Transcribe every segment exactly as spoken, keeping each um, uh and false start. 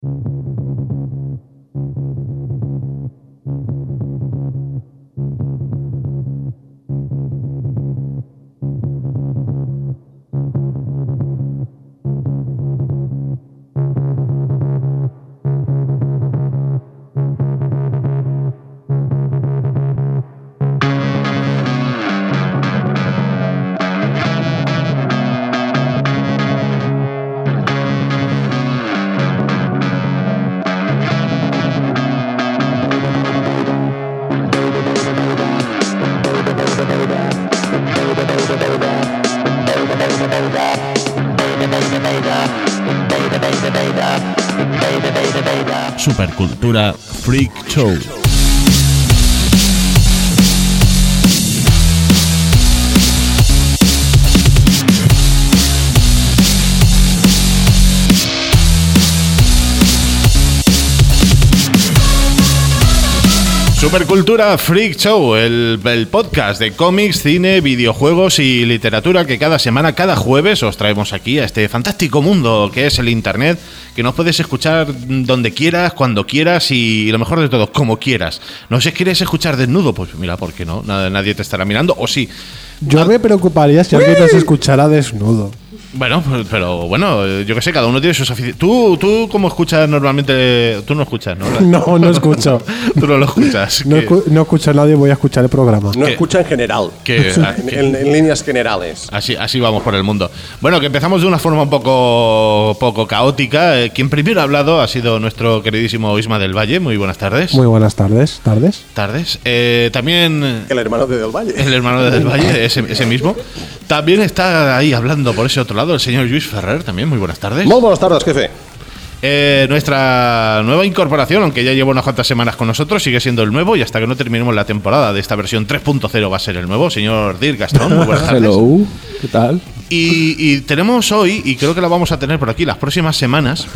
Supercultura Freak Show. Supercultura Freak Show, el, el podcast de cómics, cine, videojuegos y literatura que cada semana, cada jueves os traemos aquí a este fantástico mundo que es el internet, que nos puedes escuchar donde quieras, cuando quieras y lo mejor de todo, como quieras. ¿No sé, quieres escuchar desnudo? Pues mira, ¿por qué no? Nadie te estará mirando, o sí. Yo me preocuparía si alguien nos escuchara desnudo. Bueno, pero bueno, yo qué sé, cada uno tiene sus aficiones. ¿Tú, tú cómo escuchas normalmente? Tú no escuchas, ¿no? No, no escucho. Tú no lo escuchas. No, escu- no escucho a nadie, voy a escuchar el programa. No ¿Qué? escucha en general. ¿Qué? En, en, en líneas generales. Así, así vamos por el mundo. Bueno, que empezamos de una forma un poco, poco caótica. Eh, quien primero ha hablado ha sido nuestro queridísimo Isma del Valle. Muy buenas tardes. Muy buenas tardes. ¿Tardes? Tardes. Eh, también El hermano de Del Valle. el hermano de Del Valle, ese, ese mismo. También está ahí hablando por ese otro lado el señor Luis Ferrer. También, muy buenas tardes. Muy buenas tardes, jefe. Eh, nuestra nueva incorporación, aunque ya lleva unas cuantas semanas con nosotros, sigue siendo el nuevo y hasta que no terminemos la temporada de esta versión tres punto cero va a ser el nuevo, señor Dirk Gastón. Muy buenas tardes. Hello, ¿qué tal? Y, y tenemos hoy, y creo que la vamos a tener por aquí las próximas semanas.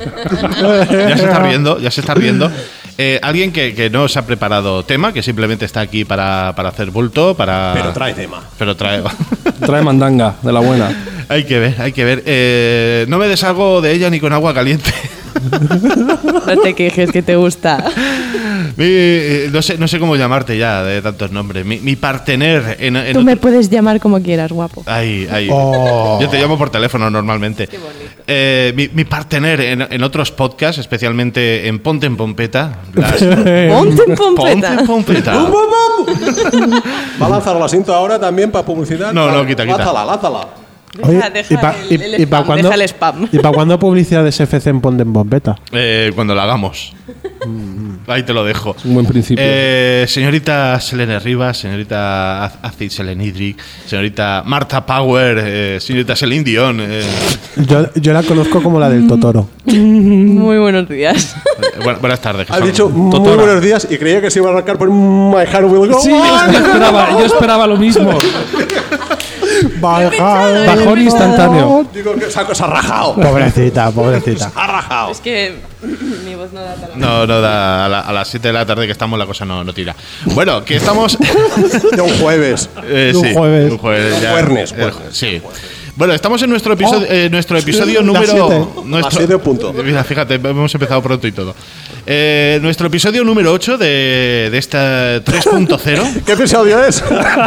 Ya se está riendo, ya se está riendo. Eh, alguien que, que no se ha preparado tema, que simplemente está aquí para, para hacer bulto, para. Pero trae tema. Pero trae. Trae mandanga, de la buena. Hay que ver, hay que ver. Eh, no me deshago de ella ni con agua caliente. No te quejes, que te gusta. Mi, eh, no sé, no sé cómo llamarte ya de tantos nombres. Mi, mi partener en, en Tú otro- me puedes llamar como quieras, guapo. Ahí, ahí. Oh. Yo te llamo por teléfono normalmente. Qué bonito. Eh, mi, mi partener en, en otros podcasts, especialmente en Ponte en Pompeta. las- Ponte en Ponte pompeta. en Pompeta. ¿Va a lanzar la cinta ahora también para publicidad? No, no, quita, quita. Lázala, lázala. Deja, deja ¿y para el, el spam, cuándo, deja el spam. ¿y pa cuándo publicidad de S F C en Ponte en Bombeta? Eh, cuando la hagamos. Ahí te lo dejo. Un buen principio. Eh, señorita Selene Rivas, señorita Az- Acid Selenidric, señorita Marta Power, eh, señorita Celine Dion. eh, Yo, yo la conozco como la del Totoro. Muy buenos días. eh, bu- buenas tardes. que Has son- dicho muy Totora. buenos días y creía que se iba a arrancar por My Heart Will Go Sí, On. yo esperaba, yo esperaba lo mismo. Bajón instantáneo. Digo que esa cosa ha rajado. Pobrecita, pobrecita. Ha rajado. Es que mi voz no da para. No, no da. A, la- a las siete de la tarde que estamos la cosa no, no tira. Bueno, que estamos. De un jueves. eh, Un sí, jueves. un jueves. ya. Juernes, Eh, juernes. sí. Bueno, estamos en nuestro episodio, eh, nuestro episodio Las número. siete. Nuestro, Las siete punto. Mira, fíjate, hemos empezado pronto y todo. Eh, nuestro episodio número ocho de, de esta tres punto cero. ¿Qué episodio es?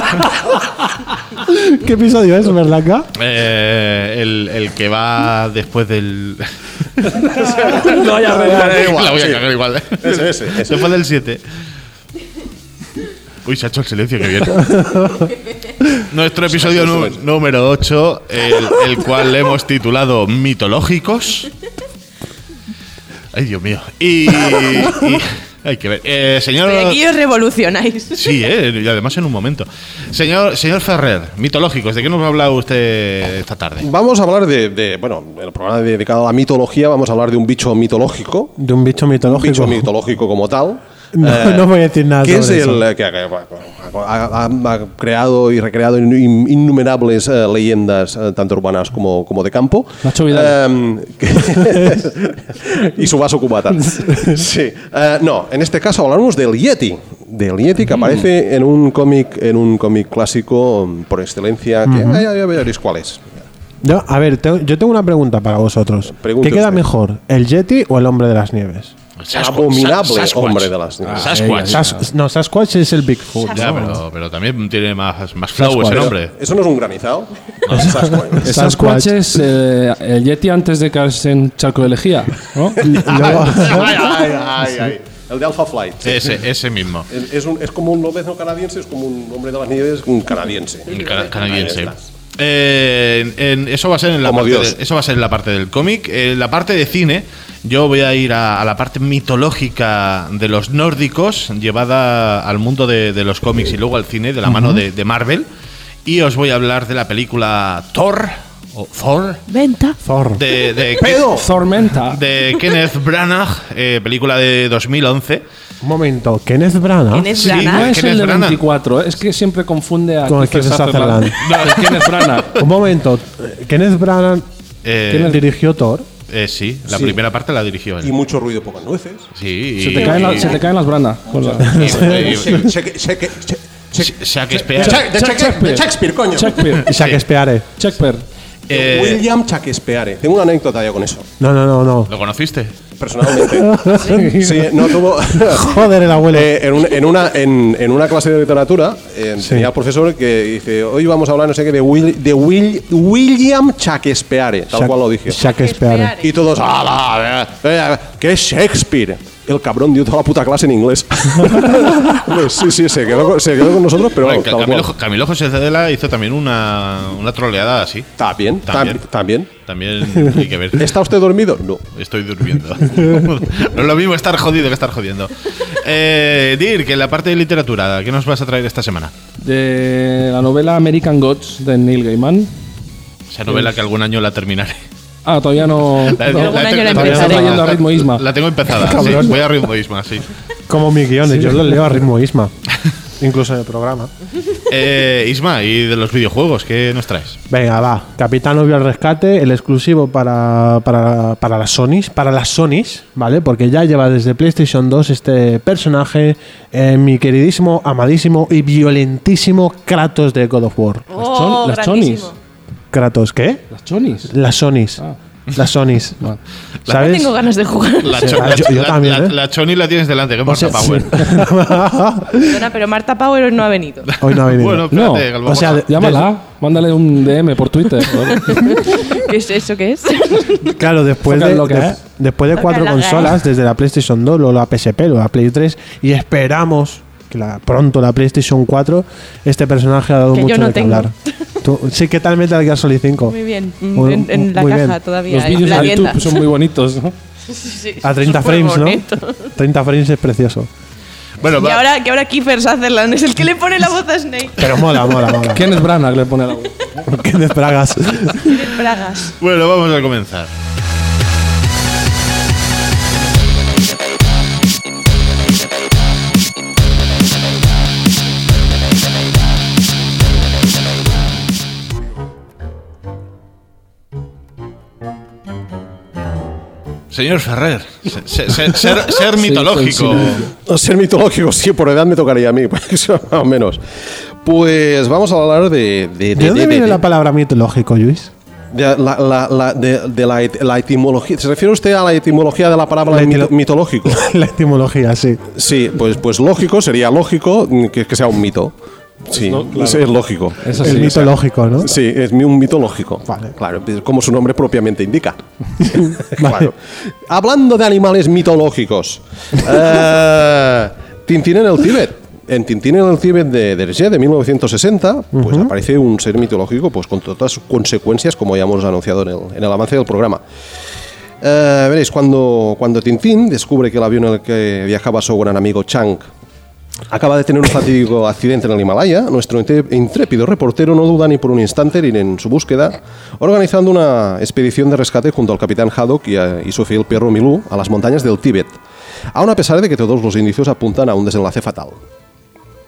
¿Qué episodio es, verdad? Eh, el, el que va después del. No vaya a regar, da igual, La voy a sí. cagar igual. Ese, ese, ese. Después del siete. Uy, se ha hecho el silencio, que bien. Nuestro episodio nu- número ocho, el, el cual le hemos titulado Mitológicos. Ay, Dios mío. Y. y- hay que ver. Eh, señor. Y aquí os revolucionáis. Sí, eh, y además en un momento. Señor, señor Ferrer, mitológicos, ¿de qué nos va a hablar usted esta tarde? Vamos a hablar de, de, bueno, en el programa dedicado a la mitología vamos a hablar de un bicho mitológico, De un bicho un mitológico. bicho mitológico como tal. No, Eh, no voy a decir nada que es sobre el eso. eh, que, que, bueno, ha, ha- ha creado y recreado in- innumerables eh, leyendas, eh, tanto urbanas como, como de campo. Nacho Vidal. Eh, que- y su vaso cubata. Sí. Eh, no, en este caso hablamos del Yeti. Del Yeti que aparece en un cómic en un cómic clásico mm, por excelencia. Que, ah, ya, ya veréis cuál es. Yo, a ver, tengo- yo tengo una pregunta para vosotros. Pregunte ¿Qué queda usted. mejor, el Yeti o el hombre de las nieves? El abominable hombre de las nieves. Sasquatch. Sas- no, Sasquatch es el Bigfoot. Ya, ¿no? pero, pero también tiene más, más flow ese Sasquatch. nombre. ¿Eso no es un granizado? No, Sasquatch. El Sasquatch. Sasquatch es eh, el Yeti antes de caerse en charco de lejía, ¿no? Luego- Ay, ay, ay, ay. El de Alpha Flight. sí. Ese, ese mismo. Es, es un- es como un lobezno canadiense, es como un hombre de las nieves, un canadiense. Un cana- canadiense. Ahí está. Eh, en- en- eso va a ser en la Como parte Dios. de- eso va a ser en la parte del cómic. En la parte de cine, yo voy a ir a, a la parte mitológica de los nórdicos, llevada al mundo de, de los cómics y luego al cine, de la mano de, de Marvel. Y os voy a hablar de la película Thor o Thor Venta. Thor. de, de, Tormenta. de Kenneth Branagh, eh, película de dos mil once. Un momento, Kenneth Branagh. Kenneth Sí, Branagh. No es Kenneth el de Branagh. veinticuatro, es que siempre confunde a Con el Kiefer Kiefer Sutherland. Sutherland. No, es Kenneth Branagh. Un momento, Kenneth Branagh Eh, ¿quién dirigió Thor? eh, sí, la Sí. primera parte la dirigió Y él. mucho ruido, pocas nueces. Sí, Se y- te caen, la- y- se te caen las branas. con la- y- y- Cheque- cheque- cheque- cheque- Shakespeare. Cheque- de Cheque- de Shakespeare, coño. Shakespeare. Y Shakespeare. Shakespeare. Eh, William Shakespeare. Tengo una anécdota yo con eso, No, no, no, no. ¿Lo conociste? personalmente. Sí, no tuvo. Joder, el abuelo. Eh, en, un- en una, en, en una clase de literatura eh, Sí. tenía el profesor que dice: hoy vamos a hablar, no sé qué, de, Will, de Will- William Shakespeare, tal Sha- cual lo dije. Shakespeare. Y todos, ¡ala! eh, eh, ¿Qué es Shakespeare? El cabrón dio toda la puta clase en inglés. Pues sí, sí, se quedó, con- se quedó con nosotros, pero Bueno, tal Camilo, cual. Camilo José Cedela hizo también una, una troleada así. También, También. tam- también. También hay que ver. ¿Está usted dormido? No. Estoy durmiendo. No es lo mismo estar jodido que estar jodiendo. Eh, Dirk, en la parte de literatura, ¿qué nos vas a traer esta semana? De la novela American Gods de Neil Gaiman. Esa novela que algún año la terminaré. Ah, todavía no. La, no. Algún año la Todavía estás empezaré. leyendo a ritmo Isma. La tengo empezada. sí, Cabrón. voy a ritmo Isma, sí. Como mis guiones, yo los leo a ritmo Isma. Incluso en el programa. Eh, Isma, y de los videojuegos, ¿qué nos traes? Venga, va. Capitán Obvio al rescate, el exclusivo para, para, para las Sonys. Para las Sonys, ¿vale? Porque ya lleva desde PlayStation dos este personaje, eh, mi queridísimo, amadísimo y violentísimo Kratos de God of War. Oh, las grandísimo. chonis. ¿Kratos qué? Las chonis. Las Sonys. Ah. Las Sonys. Vale. No ¿Sabes? tengo ganas de jugar. La, Sí, cho- ah, la- yo- yo la- también, la- ¿eh? la Choni la tienes delante, que es O sea, Marta Power. Perdona, pero Marta Power no ha venido. Hoy no ha venido. Bueno, No, espérate, que lo o vamos sea, a- de- Llámala, mándale un D M por Twitter. ¿Qué es eso? ¿Qué es? Claro, después Toca de, lo que de- es. después de Toca cuatro lo que consolas, es. desde la PlayStation dos, luego la P S P, luego la Play tres, y esperamos que la, pronto la PlayStation cuatro, este personaje ha dado Que yo mucho no de qué tengo. hablar. Tú- sí, ¿qué tal Metal Gear Solid cinco? Muy bien. Muy- en, en la muy caja bien. todavía. Los en vídeos la de tienda. YouTube son muy bonitos, ¿no? Sí, sí, A treinta súper frames, ¿no? bonito. treinta frames es precioso. Bueno, Y va- ahora, que ahora Kiefer Sutherland es el que le pone la voz a Snake. Pero mola, mola, mola. ¿Quién es Branagh? Le pone la voz. Kenneth Bragas. Bragas. bueno, vamos a comenzar. Señor Ferrer, se- se- se- ser, ser mitológico. No, ser mitológico, sí, por edad me tocaría a mí, pues, eso más o menos. Pues vamos a hablar de. ¿De, ¿De dónde de- viene de- la palabra mitológico, Luis? de la, la- la- de- de la, et- la etimología? ¿Se refiere usted a la etimología de la palabra La mito- etilo- mitológico? La etimología, sí. Sí, pues, pues lógico, sería lógico que, que sea un mito. Sí, No, claro. sí, es lógico. Eso El sí, mitológico, ¿no? Sí, es mi- un mito lógico. Vale. Claro, pues, como su nombre propiamente indica. Vale. Claro. Hablando de animales mitológicos, eh, Tintín en el Tíbet. En Tintín en el Tíbet de Hergé de mil novecientos sesenta, pues aparece un ser mitológico pues con todas sus consecuencias, como ya hemos anunciado en el, en el avance del programa. Eh, veréis, cuando, cuando Tintín descubre que el avión en el que viajaba su gran amigo Chang acaba de tener un fatídico accidente en el Himalaya, nuestro intre- intrépido reportero no duda ni por un instante en ir en su búsqueda, organizando una expedición de rescate junto al capitán Haddock y, a- y su fiel perro Milú a las montañas del Tíbet, aun a pesar de que todos los indicios apuntan a un desenlace fatal.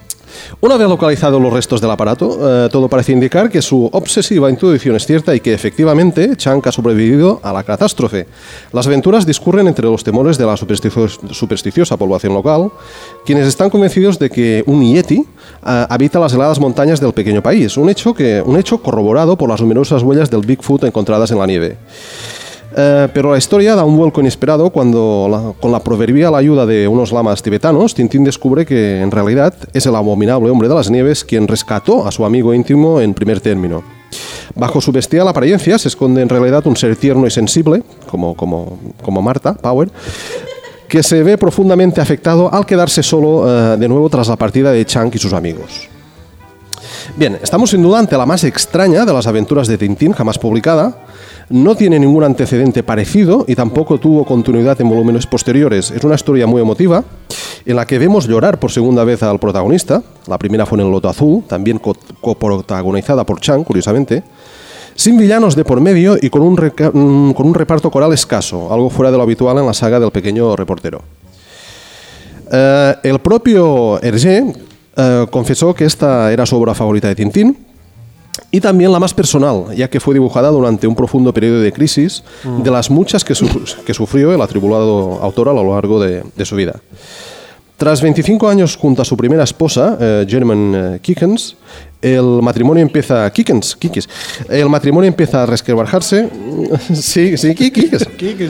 Una vez localizados los restos del aparato, eh, todo parece indicar que su obsesiva intuición es cierta y que efectivamente Chang ha sobrevivido a la catástrofe. Las aventuras discurren entre los temores de la supersticio- supersticiosa población local, quienes están convencidos de que un yeti eh, habita las heladas montañas del pequeño país, un hecho, que, un hecho corroborado por las numerosas huellas del Bigfoot encontradas en la nieve. Eh, pero la historia da un vuelco inesperado cuando, la, con la proverbial ayuda de unos lamas tibetanos, Tintín descubre que en realidad es el abominable hombre de las nieves quien rescató a su amigo íntimo en primer término. Bajo su bestial apariencia se esconde en realidad un ser tierno y sensible, como, como, como Martha Power, que se ve profundamente afectado al quedarse solo eh, de nuevo tras la partida de Chang y sus amigos. Bien, estamos sin duda ante la más extraña de las aventuras de Tintín jamás publicada. No tiene ningún antecedente parecido y tampoco tuvo continuidad en volúmenes posteriores. Es una historia muy emotiva en la que vemos llorar por segunda vez al protagonista. La primera fue en El Loto Azul, también co- coprotagonizada por Chang, curiosamente. Sin villanos de por medio y con un, reca- con un reparto coral escaso, algo fuera de lo habitual en la saga del pequeño reportero. Eh, el propio Hergé eh, confesó que esta era su obra favorita de Tintín y también la más personal, ya que fue dibujada durante un profundo periodo de crisis mm. de las muchas que, su que sufrió el atribulado autor a lo largo de, de su vida. Tras veinticinco años junto a su primera esposa, eh, German eh, Kickens, el matrimonio empieza Kickens, Kikis, el matrimonio empieza a resquebrajarse. sí, sí, Kikis.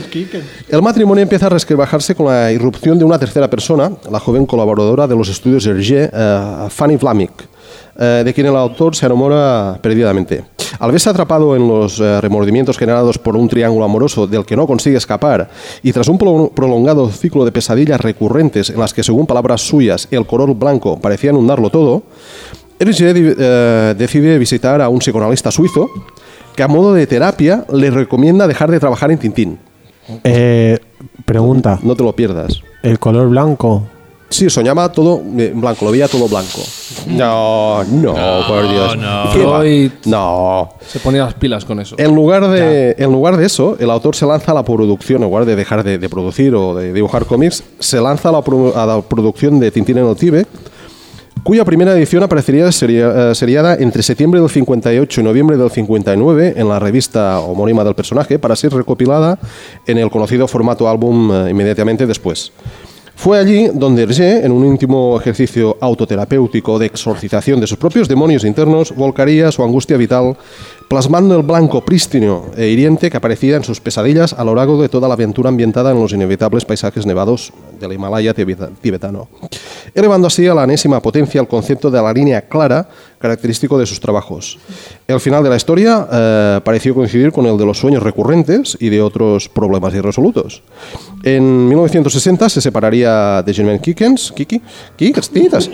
El matrimonio empieza a resquebrajarse con la irrupción de una tercera persona, la joven colaboradora de los estudios Hergé, eh, Fanny Vlamick, eh, de quien el autor se enamora perdidamente. Al verse atrapado en los eh, remordimientos generados por un triángulo amoroso del que no consigue escapar y tras un pro prolongado ciclo de pesadillas recurrentes en las que, según palabras suyas, el color blanco parecía inundarlo todo, Hergé eh, decide visitar a un psicoanalista suizo que, a modo de terapia, le recomienda dejar de trabajar en Tintín. Eh, pregunta. No te lo pierdas. ¿El color blanco? Sí, soñaba todo blanco, lo veía todo blanco. No, no, no por Dios. No, Freud no. se ponía las pilas con eso. En lugar, de, en lugar de eso, el autor se lanza a la producción, en lugar de dejar de, de producir o de dibujar cómics, se lanza a la, pro, a la producción de Tintín en el Tíbet, cuya primera edición aparecería seria, seriada entre septiembre del cincuenta y ocho y noviembre del cincuenta y nueve en la revista homónima del personaje, para ser recopilada en el conocido formato álbum eh, inmediatamente después. Fue allí donde Hergé, en un íntimo ejercicio autoterapéutico de exorcización de sus propios demonios internos, volcaría su angustia vital, plasmando el blanco prístino e hiriente que aparecía en sus pesadillas a lo largo de toda la aventura ambientada en los inevitables paisajes nevados del Himalaya tibetano, elevando así a la enésima potencia el concepto de la línea clara característico de sus trabajos. El final de la historia eh, pareció coincidir con el de los sueños recurrentes y de otros problemas irresolutos. En mil novecientos sesenta se separaría de German Kickens, Kiki, Kikes,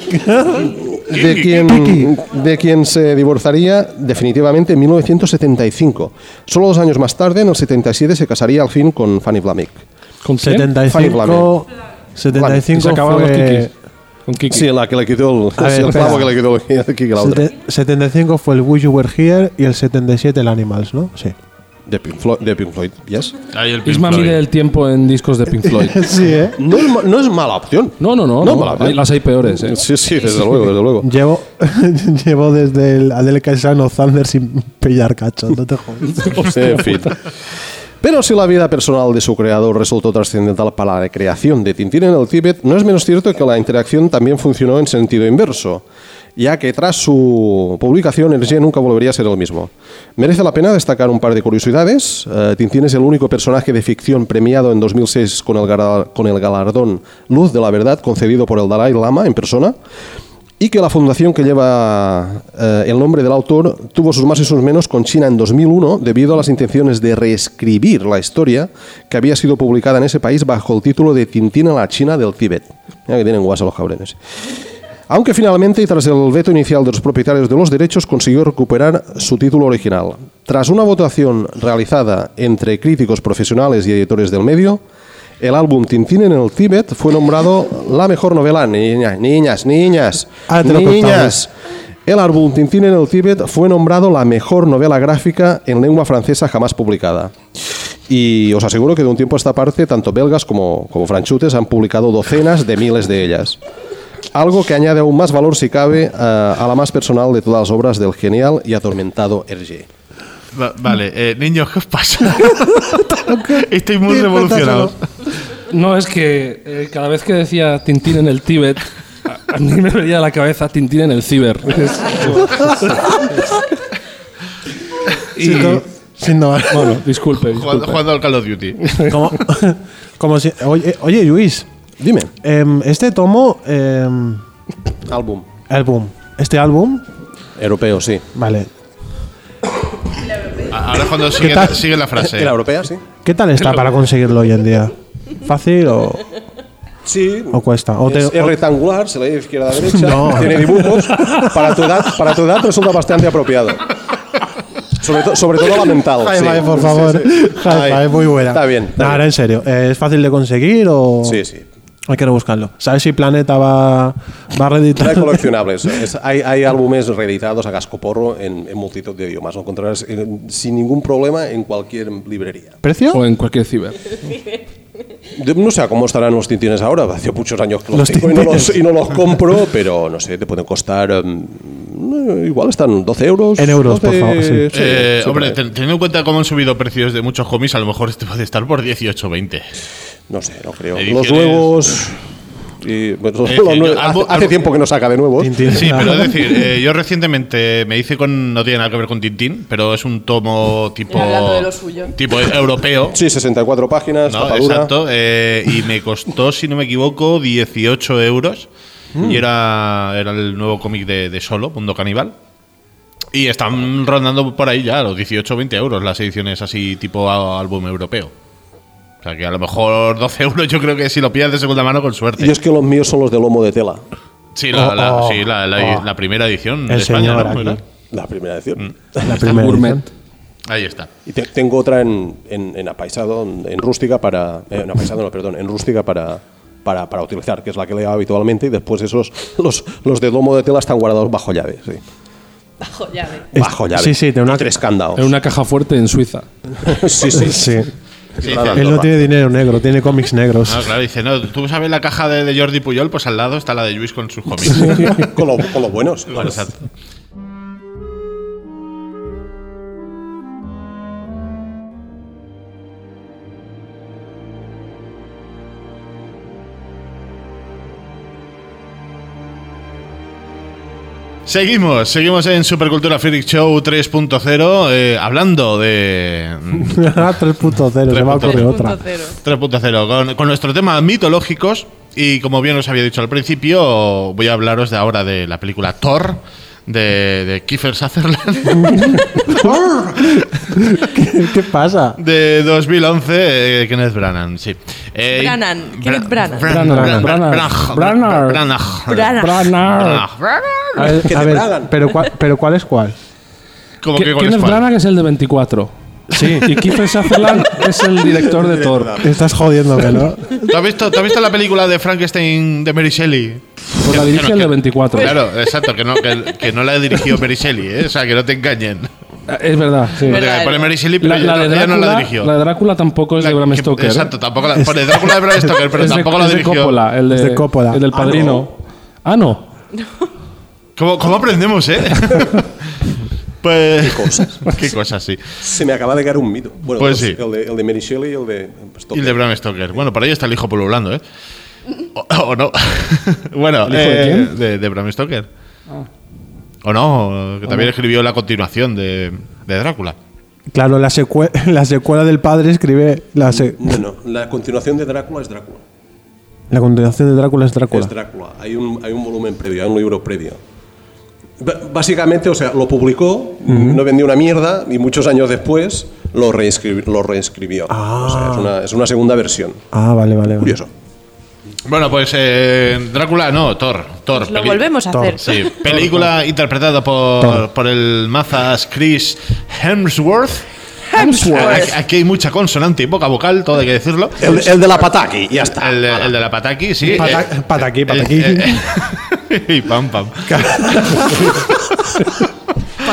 de quien, de quien se divorciaría definitivamente en mil novecientos setenta y cinco. Solo dos años más tarde, en el setenta y siete, se casaría al fin con Fanny Vlamick. ¿Con quién? setenta y cinco, setenta y cinco Se acabaron los fue... Kikis. Con Kiki. Sí, la que le quitó el, A ver, el clavo espera. que le quitó el Kiki la otra. Sete- setenta y cinco fue el Wish You Were Here y el setenta y siete el Animals, ¿no? Sí. De Pink Floyd, de Pink Floyd, yes. Ahí el Pink Isma Floyd. mide el tiempo en discos de Pink Floyd. Sí, ¿eh? No es, ma- no es mala opción. No, no, no. No, no. mala opción. Hay- las hay peores, ¿eh? Sí, sí, desde luego, desde luego. Llevo, llevo desde el Adele Caisano Thunder sin pillar cacho, no te jodas. En fin. Pero si la vida personal de su creador resultó trascendental para la creación de Tintín en el Tíbet, no es menos cierto que la interacción también funcionó en sentido inverso, ya que tras su publicación Hergé nunca volvería a ser el mismo. Merece la pena destacar un par de curiosidades. Uh, Tintín es el único personaje de ficción premiado en dos mil seis con el, con el galardón Luz de la Verdad concedido por el Dalai Lama en persona, y que la fundación que lleva eh, el nombre del autor tuvo sus más y sus menos con China en dos mil uno debido a las intenciones de reescribir la historia que había sido publicada en ese país bajo el título de Tintín en la China del Tíbet. Mira que tienen guasa los cabrones. Aunque finalmente, y tras el veto inicial de los propietarios de los derechos, consiguió recuperar su título original. Tras una votación realizada entre críticos profesionales y editores del medio, el álbum Tintín en el Tíbet fue nombrado la mejor novela. Niñas, niñas, niñas, Ah, te lo niñas. El álbum Tintín en el Tíbet fue nombrado la mejor novela gráfica en lengua francesa jamás publicada. Y os aseguro que de un tiempo a esta parte, tanto belgas como, como franchutes han publicado docenas de miles de ellas. Algo que añade aún más valor, si cabe, a, a la más personal de todas las obras del genial y atormentado Hergé. Va- vale, eh, niños, ¿qué os pasa? Estoy muy revolucionado. No, es que eh, cada vez que decía Tintín en el Tíbet, a, a mí me venía a la cabeza Tintín en el Ciber. Es- y, Sin no- sin no- bueno, disculpe, Jugando, disculpe. jugando al Call of Duty. como, como si, oye, oye, Luis, Dime, em, este tomo, em, álbum álbum, este álbum, europeo, sí. vale, Ahora es cuando sigue, tal? sigue la frase. ¿Y la europea, sí? ¿qué tal está para conseguirlo hoy en día? ¿Fácil o, Sí. o cuesta? O te- Es, es o- rectangular, se lee de izquierda a derecha, No. tiene dibujos. Para tu edad, para tu edad resulta bastante apropiado. Sobre, to- sobre todo la mental. High sí. five, por favor. Sí, sí. High Ay, five, muy buena. Está bien. está No, bien. ahora en serio, ¿eh, ¿es fácil de conseguir o Sí, sí. hay que rebuscarlo? ¿Sabes si Planeta va, va a No hay reeditar? coleccionables. Es- hay, hay álbumes reeditados a cascoporro en, en multitud de idiomas. Lo encontrarás en- sin ningún problema en cualquier librería. ¿Precio? O en cualquier ciber. Yo no sé a cómo estarán los tintines ahora. Hace muchos años que los, Los tengo y no tintines. los, y no los compro, pero no sé, te pueden costar. em, igual están doce euros. En euros, por favor, sí. Eh, sí, hombre, por ahí. ten- teniendo en cuenta cómo han subido precios de muchos cómics, a lo mejor este puede estar por dieciocho o veinte. No sé, no creo. Ediciones- Los nuevos. y, bueno, los Eh, nuevos- yo- hace, algo- hace algo- tiempo que no saca de nuevos. Tintín. Sí, pero es decir, eh, yo recientemente me hice con. No tiene nada que ver con Tintín, pero es un tomo tipo. Hablando de lo suyo. Tipo europeo. Sí, sesenta y cuatro páginas, ¿No? tapa dura. Exacto. eh, y me costó, si no me equivoco, dieciocho euros. Mm. Y era, era el nuevo cómic de, de Solo, Mundo Caníbal. Y están rondando por ahí ya los dieciocho o veinte euros las ediciones así tipo a- álbum europeo. O sea que a lo mejor doce euros yo creo que si lo pillas de segunda mano con suerte. Y es que los míos son los de lomo de tela. Sí, la, la- Oh, oh, sí, la, la- oh. la primera edición El de España, señor ¿no? aquí. ¿Verdad? La primera edición. La primera Gourmet. edición. Ahí está. Y te- tengo otra en, en, en apaisado, en, en rústica para. Eh, en apaisado, no, perdón, en rústica para, para, para utilizar, que es la que leo habitualmente, y después esos, los, los de lomo de tela están guardados bajo llave. Sí. Bajo llave. Bajo llave. Sí, sí, tiene una- Y tres candados. En una caja fuerte en Suiza. sí, sí. Sí. Sí, Nada, dice- Él no Andorra. tiene dinero negro, tiene cómics negros. no, claro, dice, no, tú sabes la caja de, de Jordi Puyol, pues al lado está la de Luis con sus cómics. con, lo- con los buenos. Exacto. Seguimos, seguimos en Supercultura Freak Show tres punto cero, eh, hablando de tres punto cero, se me ha ocurrido otra. tres punto cero. tres punto cero, con, con nuestro tema mitológicos. Y como bien os había dicho al principio, voy a hablaros de ahora de la película Thor, de, de Kiefer Sutherland, ¿Qué, qué pasa? de dos mil once, eh, Kenneth Branagh, sí. Eh, Branagh, Bra- Kenneth Branagh. Branagh, Branagh, Branagh, Branagh, Branagh, Branagh. Branagh. Branagh. Branagh. A ver, Que a te ver, bragan. pero, ¿cuál, pero ¿cuál es cuál? ¿Cómo que Ke- cuál es Kenneth cuál? Branagh es el de veinticuatro. Sí. Y Kiefer Sutherland es el director de Thor. Estás jodiéndome, ¿no? ¿Tú has visto, tú has visto la película de Frankenstein de Mary Shelley? Pues la Que- dirige que el no- de veinticuatro. Claro, exacto, que no, que, que no la dirigió Mary Shelley, ¿eh? O sea, que no te engañen. Es verdad, sí. Porque Verdad, pone es Mary Shelley, pero La, la ella, de ella no la Drácula, dirigió. la de Drácula tampoco es de La Bram que- Stoker. ¿eh? Exacto, tampoco la, pone Drácula de Bram Stoker, pero Es de- tampoco la es de dirigió. Coppola, el de, Es de Coppola. el del Ah, Padrino. Ah, no. ¿Cómo, cómo aprendemos, eh? Pues. Qué cosas. Qué cosas, sí. Se me acaba de caer un mito. Bueno, Pues dos, sí. el, de, el de Mary Shelley y el de Y Stoker. el de Bram Stoker. Bueno, por ahí está el hijo pululando, ¿eh? O, o no. bueno, ¿El hijo de eh, quién? de, de Bram Stoker. O no, que también escribió la continuación de, de Drácula. Claro, la, secue- la secuela del padre escribe. La, se- No, no. La continuación de Drácula es Drácula. la continuación de Drácula es Drácula. Es Drácula. Hay un, hay un volumen previo, hay un libro previo. B- Básicamente, o sea, lo publicó, no vendió una mierda y muchos años después lo, reescribi- lo reescribió. O sea, es una, es una segunda versión. Ah, vale, vale. vale. Curioso. Bueno, pues eh, Drácula, no, Thor. Thor Pues lo peli- volvemos a Thor. hacer. Sí, película interpretada por, por el mazas Chris Hemsworth. Aquí, aquí hay mucha consonante y poca vocal, todo hay que decirlo. El, el de la Pataki, ya está. El, de- el de la Pataki, sí. Pata- eh, pataki, el- pataki. eh, eh, y pam, pam.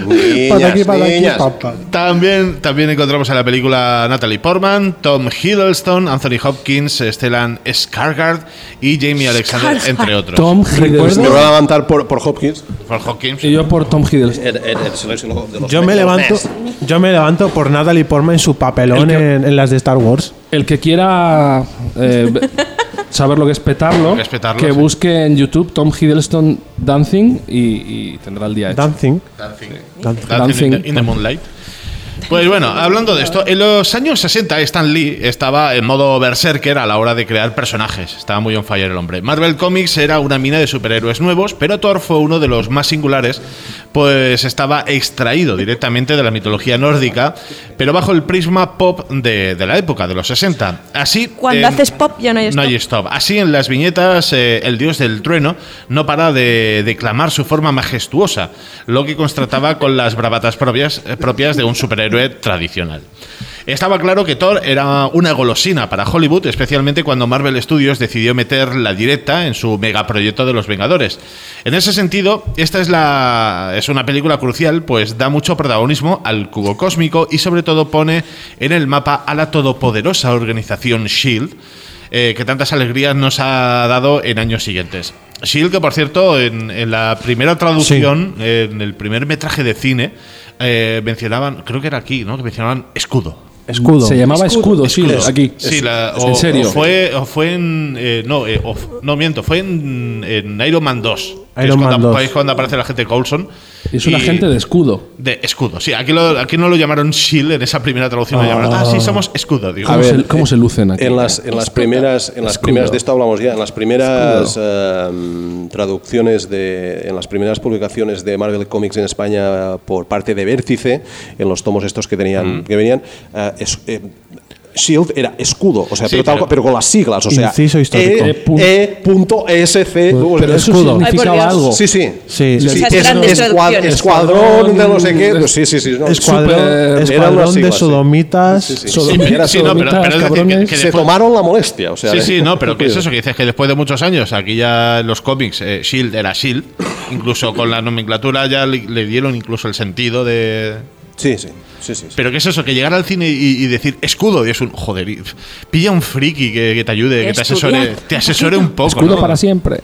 Para aquí, Niñas, para aquí, niñas. papá. También, también encontramos en la película Natalie Portman, Tom Hiddleston, Anthony Hopkins, Stellan Skarsgård y Jamie Alexander, Skarsgård. entre otros. Tom Me voy a Hiddleston. levantar por, por Hopkins. Por Hopkins. Y yo por Tom Hiddleston. El- el- el silencio de los- Yo me de los levanto, Ness. yo me levanto por Natalie Portman en su papelón El que- en, en las de Star Wars. El que quiera eh, ve- saber lo que es petarlo, que es petarlo, que sí. busque en YouTube Tom Hiddleston Dancing y, y tendrá el día hecho. Dancing. Dancing. Dancing. Dancing in the- Dancing. in the Moonlight. Pues bueno, hablando de esto, en los años sesenta Stan Lee estaba en modo berserker a la hora de crear personajes. Estaba muy on fire el hombre. Marvel Comics era una mina de superhéroes nuevos, pero Thor fue uno de los más singulares, pues estaba extraído directamente de la mitología nórdica, pero bajo el prisma pop de, de la época, de los sesenta. Así, Cuando en- haces pop ya no hay no stop. hay stop. Así en las viñetas, eh, el dios del trueno no para de declamar su forma majestuosa, lo que contrastaba con las bravatas propias, eh, propias de un superhéroe tradicional. Estaba claro que Thor era una golosina para Hollywood, especialmente cuando Marvel Studios decidió meter la directa en su megaproyecto de los Vengadores. En ese sentido, esta es, la, es una película crucial, pues da mucho protagonismo al cubo cósmico y sobre todo pone en el mapa a la todopoderosa organización SHIELD, eh, que tantas alegrías nos ha dado en años siguientes. SHIELD, que por cierto, en, en la primera traducción, eh, en el primer metraje de cine, eh, mencionaban, creo que era aquí, ¿no? Que mencionaban escudo. Escudo. Se llamaba Escudo, sí, aquí. Sí, la- Es- o, en serio. o fue, o fue en. eh, no, eh, o- no miento, fue en, en Iron Man dos. que Iron es Man cuando, dos. es cuando aparece la gente Coulson. Es un y- agente de Escudo. De escudo. Sí, aquí, lo- aquí no lo llamaron SHIELD en esa primera traducción. Lo llamaron, ah, sí, somos escudo. Digo, ¿Cómo, A ver, se, cómo se lucen aquí? En las, en las primeras, en las Escudo. primeras de esto hablamos ya, en las primeras eh, traducciones de, en las primeras publicaciones de Marvel Comics en España por parte de Vértice, en los tomos estos que tenían, que venían, eh, es- eh, SHIELD era escudo, o sea, Sí, pero, tal- pero- pero con las siglas, o sea, Inciso histórico. E- E.S.C. Pero eso Escudo. Ay, por significaba Dios. algo. Sí, sí. Sí, sí, sí. Esas es- grandes escuad- traducciones. escuadrón de no sé qué. Escuadrón pues sí, sí, sí. no, Escuadrón, Super- eran escuadrón las de siglas, sí. sodomitas. Sí, sí. Sodomitas, Era sí, no, pero, pero es decir, que, cabrones. que Se después- tomaron la molestia, o sea. Sí, de- sí, no, pero ¿qué es eso? Que dices que después de muchos años, aquí ya en los cómics, eh, SHIELD era SHIELD, incluso con la nomenclatura ya le, le dieron incluso el sentido de. Sí, sí, sí, sí. Pero ¿qué es eso? Que llegar al cine y, y decir escudo, y es un. Joder, y- pilla un friki que, que te ayude, que te Estudia. asesore, te asesore un poco. Escudo ¿no? para siempre.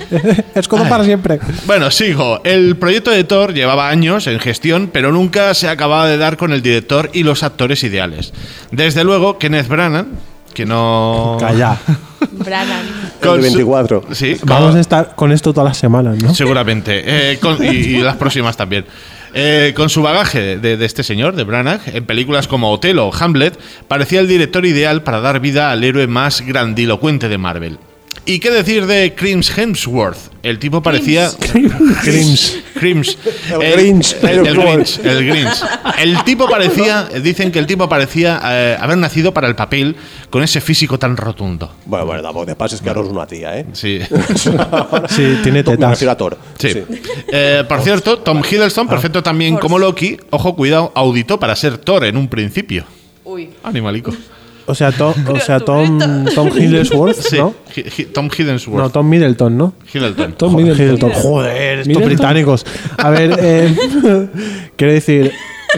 Escudo para siempre. Bueno, sigo. El proyecto de Thor llevaba años en gestión, pero nunca se acababa de dar con el director y los actores ideales. Desde luego, Kenneth Branagh, que no. Calla. Branagh. El de veinticuatro. Sí, con- Vamos a estar con esto todas las semanas, ¿no? seguramente. Eh, con- y, y las próximas también. Eh, con su bagaje de, de este señor, de Branagh, en películas como Otelo o Hamlet, parecía el director ideal para dar vida al héroe más grandilocuente de Marvel. ¿Y qué decir de Chris Hemsworth? El tipo parecía... Crims. Crims. El Grinch. El, el Grinch. El Grinch. El tipo parecía... Dicen que el tipo parecía eh, haber nacido para el papel con ese físico tan rotundo. Bueno, bueno, tampoco te pases que ahora es una tía, ¿eh? Sí. Sí, tiene Me tetas. refiero a Thor. Sí. Eh, por cierto, Tom Hiddleston, perfecto también como Loki, ojo, cuidado, auditó para ser Thor en un principio. Uy. Animalico. O sea, Tom, o sea, Tom, Tom Hiddlesworth, Sí, ¿no? Hi- Hi- Tom Hiddlesworth. No, Tom Middleton, ¿no? Hiddleton. Tom Joder, Middleton. Hiddleton. Joder, estos Middleton. británicos. A ver, eh, quiero decir,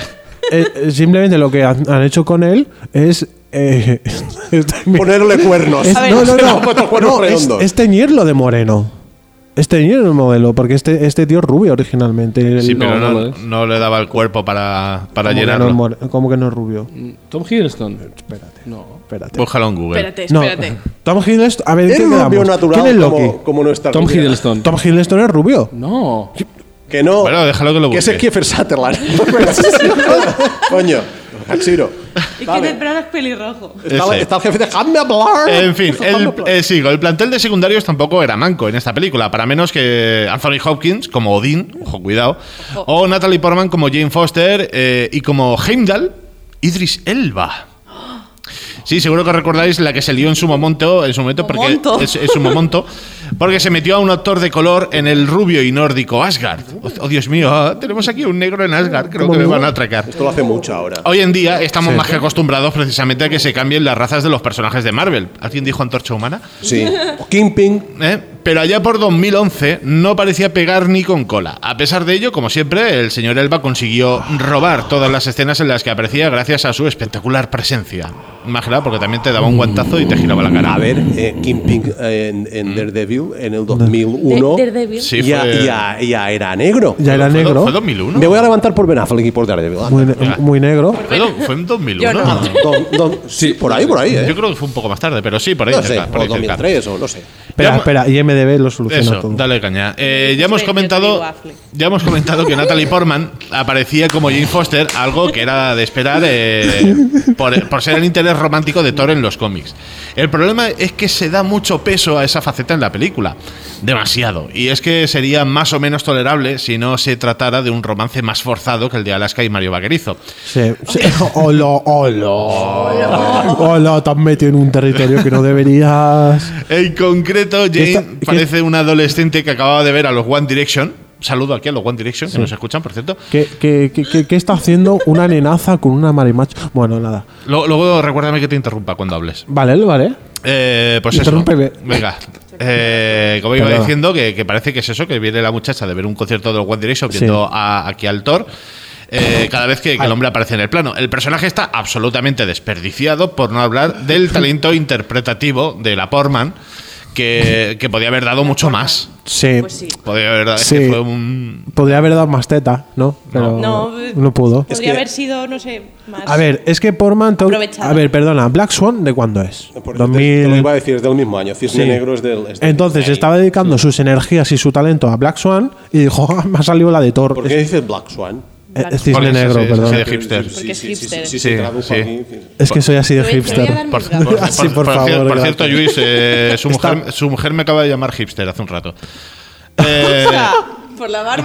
eh, simplemente lo que han, han hecho con él es... eh, es teñir- Ponerle cuernos. es- A ver. no, no, no, Cuatro cuernos no, es, redondos. es teñirlo de moreno. Es teñirlo de modelo, porque este, este tío es rubio originalmente. El- Sí, pero no, no, no lo es. no le daba el cuerpo para, para ¿cómo que no llenarlo. es more- ¿Cómo que no es rubio? Tom Hiddleston. Espérate, No. espérate. Búscalo en Google. Espérate, No, espérate. Tom Hiddleston, a ver, ¿en Es qué rubio quedamos? natural ¿Quién es Loki? como, como nuestra Tom rubia. Hiddleston. Tom Hiddleston es rubio. No. Que no. Bueno, déjalo que lo Que es el busque. Kiefer Sutherland. Coño. Hachiro. Y que de Branagh es pelirrojo. Está, Ese. está el jefe de Déjame hablar. En fin, Déjame el, hablar. eh, sigo. El plantel de secundarios tampoco era manco en esta película, para menos que Anthony Hopkins como Odín, ojo, cuidado, o Natalie Portman como Jane Foster eh, y como Heimdall, Idris Elba. Sí, seguro que recordáis la que se lió en su momento, en su momento, porque Momento. es, es un momento, porque se metió a un actor de color en el rubio y nórdico Asgard. Oh, oh, Dios mío, ah, tenemos aquí un negro en Asgard, creo que me van a atracar. Esto lo hace mucho ahora. Hoy en día estamos más que acostumbrados precisamente a que se cambien las razas de los personajes de Marvel. ¿Alguien dijo Antorcha Humana? Sí. O Kingpin. ¿Eh? Pero allá por dos mil once no parecía pegar ni con cola. A pesar de ello, como siempre, el señor Elba consiguió robar todas las escenas en las que aparecía gracias a su espectacular presencia. Más que nada porque también te daba un guantazo y te giraba la cara. A ver, eh, Kingpin eh, en, en Daredevil en el dos mil uno De- Daredevil. Sí, ya, fue- ya, ya era negro. Ya era ¿Fue, negro. ¿Fue dos mil uno? Me voy a levantar por Ben Affleck y por Daredevil. Muy, ne- muy negro. Fue, do- fue en dos mil uno. Yo no. Don- don- sí, por ahí, por ahí, ¿eh? Yo creo que fue un poco más tarde, pero sí, por ahí No sé, cerca, por o ahí cerca. dos mil tres o no sé. Espera, Ya- espera, I M D B lo soluciona Eso, todo. dale caña. Eh, ya Yo hemos te- yo te comentado, digo Affleck. ya hemos comentado que Natalie Portman aparecía como Jane Foster, algo que era de esperar eh, por, por ser el interés romántico de Thor en los cómics. El problema es que se da mucho peso a esa faceta en la película, demasiado. Y es que sería más o menos tolerable si no se tratara de un romance más forzado que el de Alaska y Mario Vaquerizo. Sí, sí. Hola, hola. Hola, te has metido en un territorio que no deberías. En concreto, Jane Esta- ¿qué? parece una adolescente que acababa de ver a los One Direction. Saludo aquí a los One Direction, que nos escuchan, por cierto. ¿Qué, qué, qué- qué- qué está haciendo una nenaza con una marimacha? Bueno, nada. Luego, luego recuérdame que te interrumpa cuando hables. Vale, vale. Eh, pues eso. Interrúmpeme. Venga. Eh, como iba Perdona. diciendo, que, que parece que es eso, que viene la muchacha de ver un concierto de los One Direction Sí. viendo a- aquí al Thor. eh, cada vez que, que el hombre aparece en el plano. El personaje está absolutamente desperdiciado, por no hablar del talento interpretativo de la Portman, que, que podía haber dado mucho más. Sí. Pues sí. Podía haber dado, es Sí. que fue un. Podría haber dado más teta, ¿no? Pero No. no, pudo. Podría que- haber sido, no sé, más. A ver, es que Portman. to- Aprovechada. A ver, perdona, Black Swan, ¿de cuándo es? Porque dos te- te lo mil. iba a decir, es del mismo año. Cisne Sí. Negro es del. es del- Entonces Ahí. estaba dedicando sus energías y su talento a Black Swan y dijo, "Ah, me ha salido la de Thor. ¿Por qué dices Black Swan? Eh, Black eh, Cisne Porque negro, sí, sí, perdón. sí, de hipster. Porque es hipster. Sí, Sí, sí, tradujo sí. aquí. Es que soy así de Te voy- te voy a hipster. dar mi Por, lugar. por- Sí, por por favor, cier- por gracias. cierto, Luis, eh, su, Está- mujer, su mujer me acaba de llamar hipster hace un rato. Eh, Por la barba.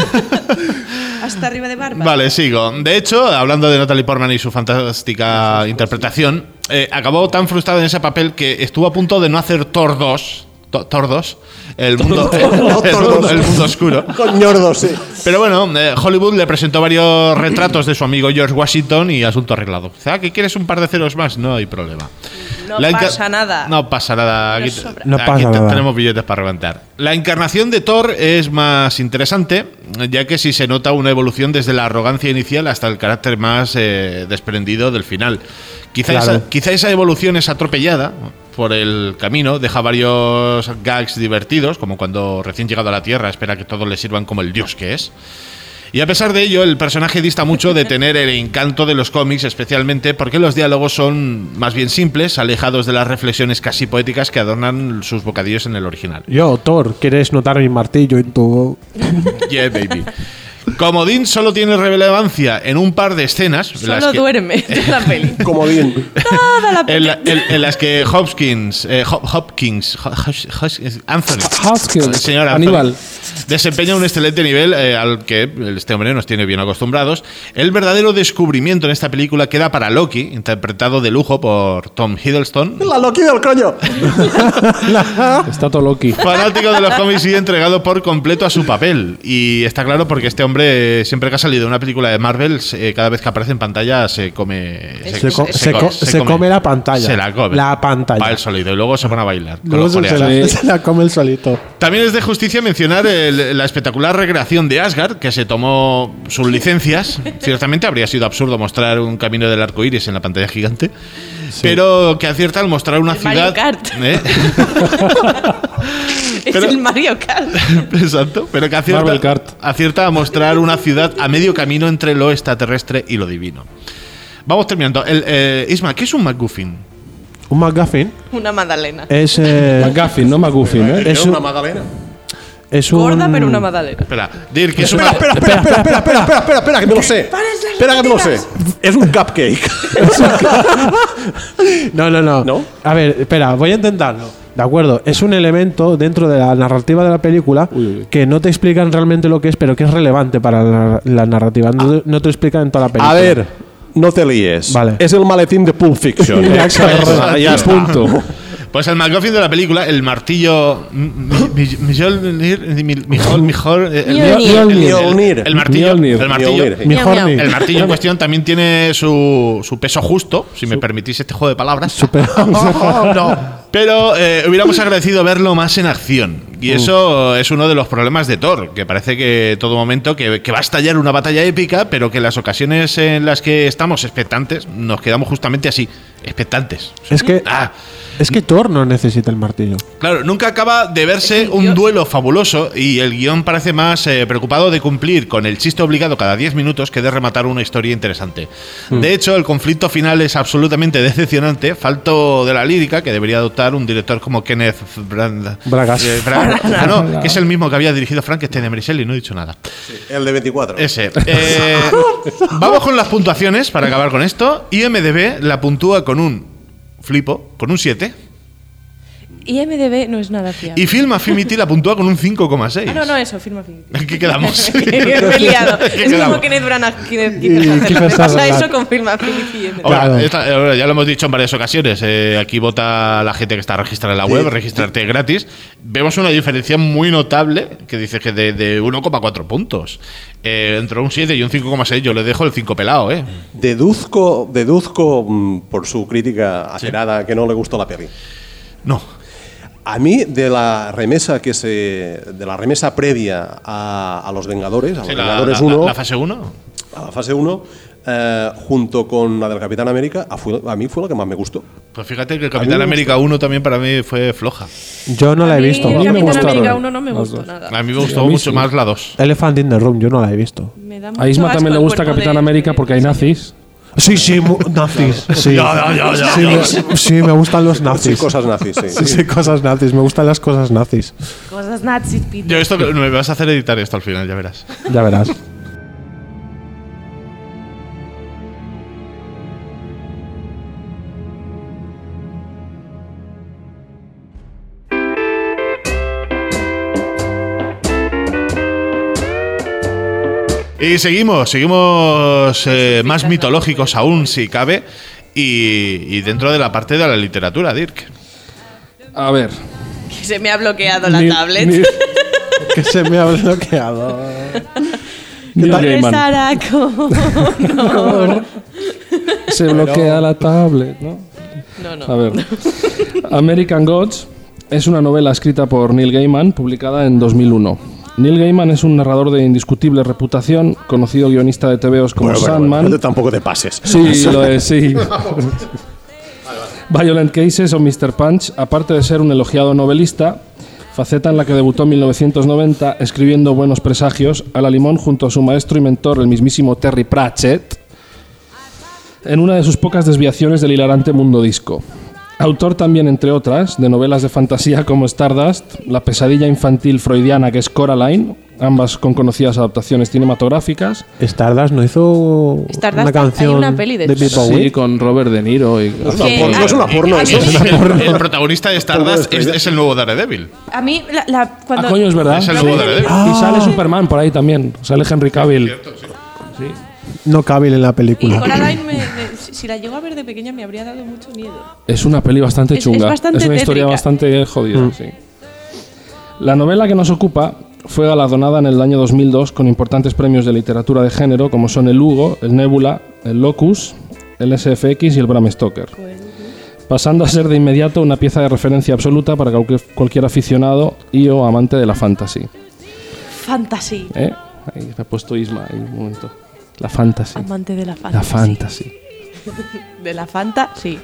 Hasta arriba de barba. Vale, sigo. De hecho, hablando de Natalie Portman y su fantástica interpretación, eh, acabó tan frustrada en ese papel que estuvo a punto de no hacer Thor dos. To- Thor dos. El mundo, el, mundo- el mundo oscuro. Con ñordos, sí. Pero bueno, eh, Hollywood le presentó varios retratos de su amigo George Washington y asunto arreglado. O sea, ¿que quieres un par de ceros más? No hay problema. No La enca- pasa nada. No pasa nada. Aquí, Nos sobra. No aquí pasa te- nada. tenemos billetes para reventar. La encarnación de Thor es más interesante, ya que sí se nota una evolución desde la arrogancia inicial hasta el carácter más eh, desprendido del final. Quizá, Claro. esa, quizá esa evolución es atropellada por el camino, deja varios gags divertidos, como cuando recién llegado a la Tierra espera que todos le sirvan como el dios que es. Y a pesar de ello, el personaje dista mucho de tener el encanto de los cómics, especialmente porque los diálogos son más bien simples, alejados de las reflexiones casi poéticas que adornan sus bocadillos en el original. Yo, Thor, ¿quieres notar mi martillo en tu. Yeah, baby. Comodín solo tiene relevancia en un par de escenas. en las Solo que- duerme de la peli. Comodín. Toda la peli. En, la- en- en las que Hopkins, eh, Hop- Hopkins, Ho- Hos- Hos- Anthony, Haskell, el señor Anthony, Aníbal. desempeña un excelente nivel eh, al que este hombre nos tiene bien acostumbrados. El verdadero descubrimiento en esta película queda para Loki, interpretado de lujo por Tom Hiddleston, La Loki del coño. Está todo Loki. fanático de los cómics y entregado por completo a su papel. Y está claro porque este hombre, eh, siempre que ha salido una película de Marvel, eh, cada vez que aparece en pantalla se come. Se, co- se co- se come la pantalla. Se la come. La pantalla. Va el sólido y luego se pone a bailar. con Luego los se, se coreanos. la, Sí. se la come el solito. También es de justicia mencionar el- la espectacular recreación de Asgard, que se tomó sus licencias. Ciertamente habría sido absurdo mostrar un camino del arco iris en la pantalla gigante, pero que acierta al mostrar una El Mario ciudad. Kart. ¿Eh? Es Pero- el Mario Kart. Exacto, pero que Marvel acierta, Kart. acierta a mostrar una ciudad a medio camino entre lo extraterrestre y lo divino. Vamos terminando. El, eh, Isma, ¿qué es un MacGuffin? Un McGuffin Una magdalena. es. eh, McGuffin, no McGuffin, ¿eh? es, una un, Magdalena. es un. Gorda, pero una magdalena. Espera, Dirk, ¿qué es un Espera, Mac- espera, espera, espera, espera, espera, espera, espera, espera, que me lo sé. Pares las Espera que me lo sé. Es un cupcake. No, no, no, ¿No? A ver, espera, voy a intentarlo. De acuerdo, es un elemento dentro de la narrativa de la película Uy, uy. que no te explican realmente lo que es, pero que es relevante para la, la narrativa. No, no te explican en toda la película. A ver, no te líes. Vale. Es el maletín de Pulp Fiction. Ya, exacto. Ya está. Punto. Pues el MacGuffin de la película, el martillo. Mjolnir. El martillo. El martillo. Mjolnir. El martillo en cuestión también tiene su, su peso justo, si me permitís este juego de palabras. Super- No. Pero eh, hubiéramos agradecido verlo más en acción. Y eso es uno de los problemas de Thor, que parece que todo momento que, que va a estallar una batalla épica, pero que en las ocasiones en las que estamos expectantes, nos quedamos justamente así, expectantes. Es que, Ah, es que Thor no necesita el martillo. claro, nunca acaba de verse un Dios. duelo fabuloso y el guión parece más eh, preocupado de cumplir con el chiste obligado cada diez minutos que de rematar una historia interesante. De hecho, el conflicto final es absolutamente decepcionante, falto de la lírica que debería adoptar un director como Kenneth Brand- Bragas. eh, Bra- ah, no, que es el mismo que había dirigido Frankenstein de Mary Shelley, no he dicho nada. El de veinticuatro. Ese. Eh, vamos con las puntuaciones para acabar con esto. I M D B la puntúa con un flipo, con un siete. I M D B no es nada fiable. Y Film Affinity la puntúa con un cinco coma seis. Ah, no, no, eso, firma fin. ¿En qué quedamos? Me he liado. ¿Qué Es quedamos? como Kenneth Branagh, Kenneth Y Kiefer Kiefer Sutherland. Me pasa Sutherland. eso con firma Affinity y M D B. Ahora, Claro. esta- ahora ya lo hemos dicho en varias ocasiones. eh, aquí vota la gente que está registrada en la web, registrarte gratis. Vemos una diferencia muy notable que dice que de, de uno coma cuatro puntos. Eh, entre un siete y un cinco coma seis yo le dejo el cinco pelado, ¿eh? Deduzco, deduzco mm, por su crítica acerada que no le gustó la peli. No. A mí, de la remesa que se. de la remesa previa a, a los Vengadores, a los Sí, la, Vengadores la- uno, la- la fase uno. a la fase uno, eh, junto con la del Capitán América, a, fue- a mí fue la que más me gustó. Pues fíjate que el A mí Capitán me América uno también para mí fue floja. Yo no la he A mí visto. A mí me Capitán gustaron América uno no me las gustó dos. nada. A mí me Sí, gustó a mí mucho sí. más la dos. Elephant in the Room, yo no la he visto. Me da A mucho Isma asco también le el gusta cuerpo Capitán de- América porque hay nazis. Sí, sí, mu- nazis. Sí. Sí, me, sí, me gustan los Sí, nazis. cosas nazis, sí. Sí, sí, cosas nazis. Me gustan las cosas nazis. Cosas nazis, Pete. Yo esto me vas a hacer editar esto al final, ya verás. Ya verás. Y seguimos, seguimos eh, más mitológicos aún, si cabe, y, y dentro de la parte de la literatura, Dirk. A ver. Que se me ha bloqueado la Neil- tablet. Neil- Que se me ha bloqueado. Neil Gaiman. Regresará con honor. Se bloquea la tablet, ¿no? No, no. A ver. American Gods es una novela escrita por Neil Gaiman, publicada en dos mil uno. Neil Gaiman es un narrador de indiscutible reputación, conocido guionista de tebeos como Bueno, bueno, Sandman. bueno, tampoco te pases. Sí, lo es, sí. Violent Cases o mister Punch, aparte de ser un elogiado novelista, faceta en la que debutó en mil novecientos noventa escribiendo Buenos Presagios a la limón junto a su maestro y mentor, el mismísimo Terry Pratchett, en una de sus pocas desviaciones del hilarante mundo disco. Autor también, entre otras, de novelas de fantasía como Stardust, la pesadilla infantil freudiana que es Coraline, ambas con conocidas adaptaciones cinematográficas. Stardust no hizo Stardust, una canción hay una peli de David eso. Bowie. Sí, con Robert De Niro. Y, No es una Que- porno, no es una porno, a eso. mí- El, el protagonista de Stardust es, es el nuevo Daredevil. A mí, la, la- cuando. Ah, coño, es verdad. Es el Sí. nuevo Daredevil. Y sale Superman por ahí también. Sale Henry Cavill. Sí. No Cavill en la Y película. Coraline, me- me- si si la llego a ver de pequeña, me habría dado mucho miedo. Es una peli bastante Es- es chunga. bastante una historia tétrica. bastante jodida, sí. La novela que nos ocupa fue galardonada en el año dos mil dos con importantes premios de literatura de género como son el Hugo, el Nebula, el Locus, el S F X y el Bram Stoker, pasando a ser de inmediato una pieza de referencia absoluta para cualquier, cualquier aficionado y o amante de la fantasy. Fantasy. ¿Eh? Ahí me ha puesto Isma ahí un momento. La fantasy. Amante de la fantasy. La fantasy. De la Fanta, sí.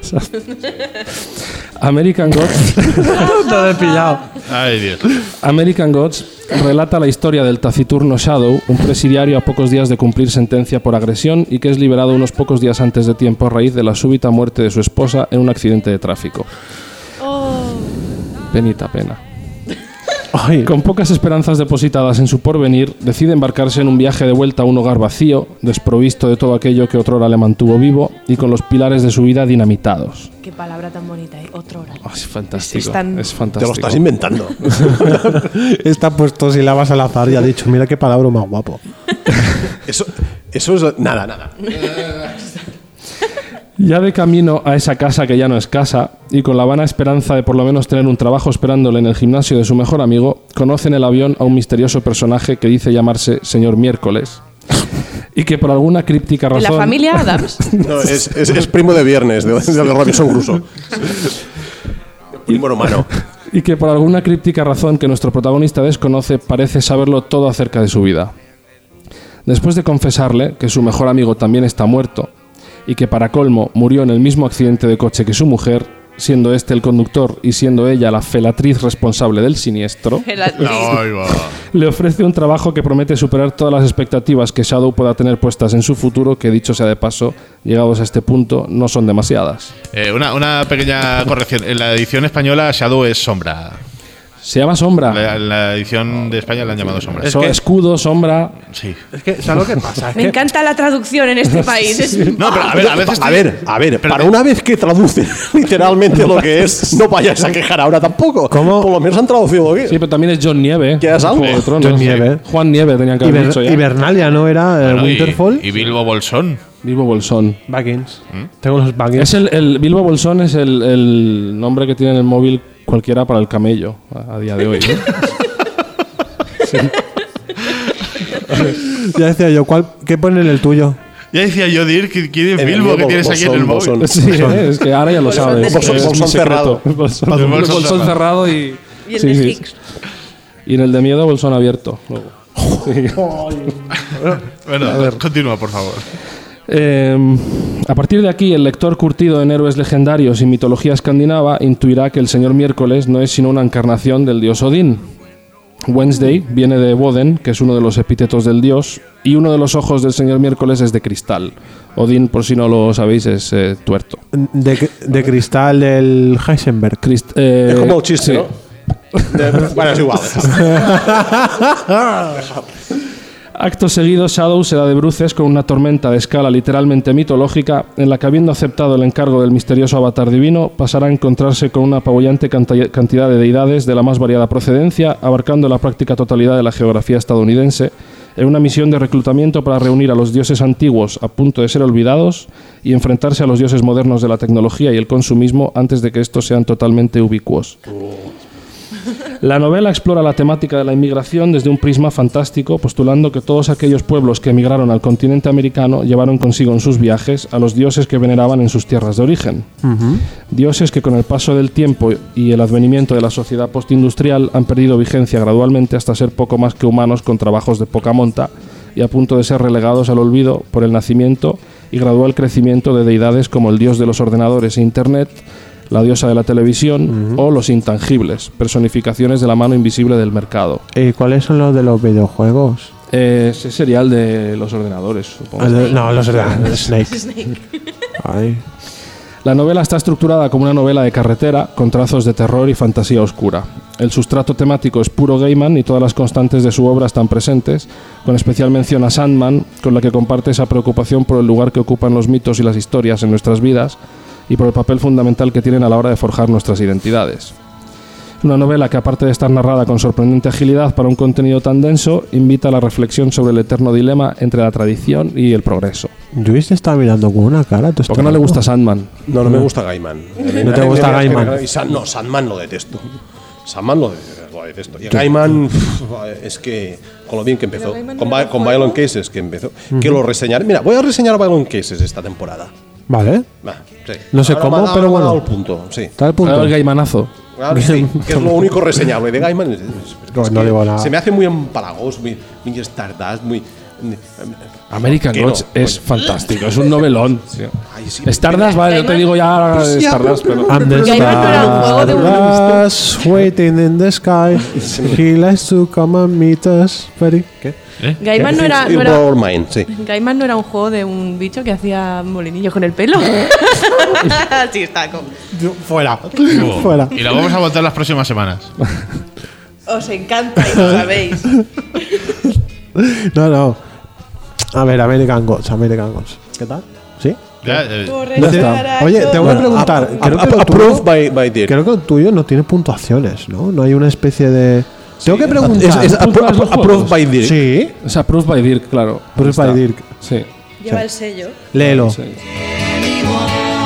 American Gods. No lo he pillado. Ay, Dios. American Gods relata la historia del taciturno Shadow, un presidiario a pocos días de cumplir sentencia por agresión y que es liberado unos pocos días antes de tiempo a raíz de la súbita muerte de su esposa en un accidente de tráfico. Oh, Penita pena. Ay, Con pocas esperanzas depositadas en su porvenir, decide embarcarse en un viaje de vuelta a un hogar vacío, desprovisto de todo aquello que otrora le mantuvo vivo y con los pilares de su vida dinamitados. qué palabra tan bonita, ¿eh? Otro hora. Oh, es fantástico. Es tan- Es Te fantástico. lo estás inventando. está puesto sílabas al azar y ha dicho, mira qué palabra más guapo. Eso, eso es. Nada, nada. Ya de camino a esa casa que ya no es casa, y con la vana esperanza de por lo menos tener un trabajo esperándole en el gimnasio de su mejor amigo, conoce en el avión a un misterioso personaje que dice llamarse Señor Miércoles, y que por alguna críptica ¿De razón... la familia Adams? No, es, es, es primo de Viernes, de, de Robinson Crusoe. Primo hermano. Y que por alguna críptica razón que nuestro protagonista desconoce, parece saberlo todo acerca de su vida. Después de confesarle que su mejor amigo también está muerto, y que para colmo murió en el mismo accidente de coche que su mujer, siendo este el conductor y siendo ella la felatriz responsable del siniestro, El actriz. Ahí va. le ofrece un trabajo que promete superar todas las expectativas que Shadow pueda tener puestas en su futuro, que dicho sea de paso, llegados a este punto, no son demasiadas. Eh, una, una pequeña corrección. En la edición española, Shadow es sombra. Se llama Sombra. La, la edición de España la han llamado sombra. Es So- que- escudo, sombra. Sí. Es que, ¿sabes lo que pasa? Es Me que encanta la traducción en este país. Es- No, pero a ver, a veces. A ver, a ver, Pero para te- una vez que traducen literalmente lo que es, no vayas a quejar ahora tampoco. ¿Cómo? Por lo menos han traducido bien. Sí, pero también es John Nieve. ¿Qué has Juego algo? de Tronos. John Nieve. Juan Nieve tenía que haber Hiber- dicho ya. Hibernalia, ¿no era? eh, Bueno, y- Winterfall. Y, Bilbo Bolsón. Bilbo Bolsón. Baggins. Tengo los Baggins. Es el, el Bilbo Bolsón es el, el nombre que tiene en el móvil cualquiera para el camello a, a día de hoy. ¿no? Ya decía yo, ¿cuál, ¿qué pone en el tuyo? Ya decía yo, Dir, que quién es En el Bilbo mío, que tienes aquí en el Bolsón, móvil. Bolsón. Sí, eh, es que ahora ya lo Bolsón sabes. de Es Bolsón- mi Bolsón secreto. cerrado. Bolsón, Bolsón bolsón cerrado. cerrado y. Y el sí, de sí. Higgs. Y en el de miedo, bolsón abierto. luego. Sí. Bueno, continúa, por favor. Eh, a partir de aquí, el lector curtido en héroes legendarios y mitología escandinava intuirá que el señor Miércoles no es sino una encarnación del dios Odín. Wednesday viene de Woden, que es uno de los epítetos del dios, y uno de los ojos del señor Miércoles es de cristal. Odín, por si no lo sabéis, es eh, tuerto. De, de cristal del Heisenberg. Crist- eh, Es como el chiste, sí. ¿no? De- bueno, es igual. Acto seguido, Shadow se da de bruces con una tormenta de escala literalmente mitológica, en la que, habiendo aceptado el encargo del misterioso avatar divino, pasará a encontrarse con una apabullante canta- cantidad de deidades de la más variada procedencia, abarcando la práctica totalidad de la geografía estadounidense, en una misión de reclutamiento para reunir a los dioses antiguos a punto de ser olvidados y enfrentarse a los dioses modernos de la tecnología y el consumismo antes de que estos sean totalmente ubicuos. La novela explora la temática de la inmigración desde un prisma fantástico, postulando que todos aquellos pueblos que emigraron al continente americano llevaron consigo en sus viajes a los dioses que veneraban en sus tierras de origen. Dioses que con el paso del tiempo y el advenimiento de la sociedad postindustrial han perdido vigencia gradualmente hasta ser poco más que humanos con trabajos de poca monta y a punto de ser relegados al olvido por el nacimiento y gradual crecimiento de deidades como el dios de los ordenadores e Internet, la diosa de la televisión o los intangibles, personificaciones de la mano invisible del mercado. ¿Y cuáles son los de los videojuegos? Eh, ese sería el de los ordenadores, supongo. El de- no, los de Snake. Snake. Ay. La novela está estructurada como una novela de carretera, con trazos de terror y fantasía oscura. El sustrato temático es puro Gaiman y todas las constantes de su obra están presentes, con especial mención a Sandman, con la que comparte esa preocupación por el lugar que ocupan los mitos y las historias en nuestras vidas y por el papel fundamental que tienen a la hora de forjar nuestras identidades. Una novela que, aparte de estar narrada con sorprendente agilidad para un contenido tan denso, invita a la reflexión sobre el eterno dilema entre la tradición y el progreso. Luis te está mirando con una cara. ¿tú ¿Por qué no le estás gusta loco? Sandman? No, no me gusta Gaiman. ¿No te gusta Gaiman? Y San- no, Sandman lo detesto. Sandman lo, de- lo detesto. Y Gaiman, uf, es que con lo bien que empezó, Pero Gaiman con, no Vi- era con juego. Violent Cases que empezó, que lo reseñaré. Mira, voy a reseñar Violent Cases esta temporada. Vale. Va, sí. No sé Ahora cómo, me ha dado- pero me ha dado bueno. el punto, sí. Está el punto. Claro, el Gaimanazo. Claro, sí, que es lo único reseñable de Gaiman. Es- es- No, es no que digo nada. Se me hace muy empalagoso, muy, muy Stardust, muy. American Que no, Gods es fantástico, es un novelón. Ay, sí, Stardust, vale, yo te digo ya Pero sí, ya, Stardust, pero- pero... And the Gaiman no era un juego de un- stars waiting in the sky. He likes to come and meet us. Very- ¿Qué? Gaiman no era, It no, era, blow our mind, sí. Gaiman no era un juego de un bicho que hacía molinillos con el pelo. Sí, está como. Fuera. Fuera. Y la vamos a aguantar las próximas semanas. Os encanta y lo sabéis. No, no. A ver, American Gods, American Gods. ¿Qué tal? ¿Sí? Ya, eh, Corre, Ya está. carajo. Oye, te voy a Bueno, preguntar. ap- Creo que, ap- el approved tuyo, by, by Dirk. creo que el tuyo no tiene puntuaciones, ¿no? No hay una especie de. Tengo que preguntar. Es, es ¿Tú appro- juegas los approved juegos? by Dirk. Sí. Es approved by Dirk, claro. Approved Ahí by está. Dirk. Sí. Lleva el sello. Léelo. sí.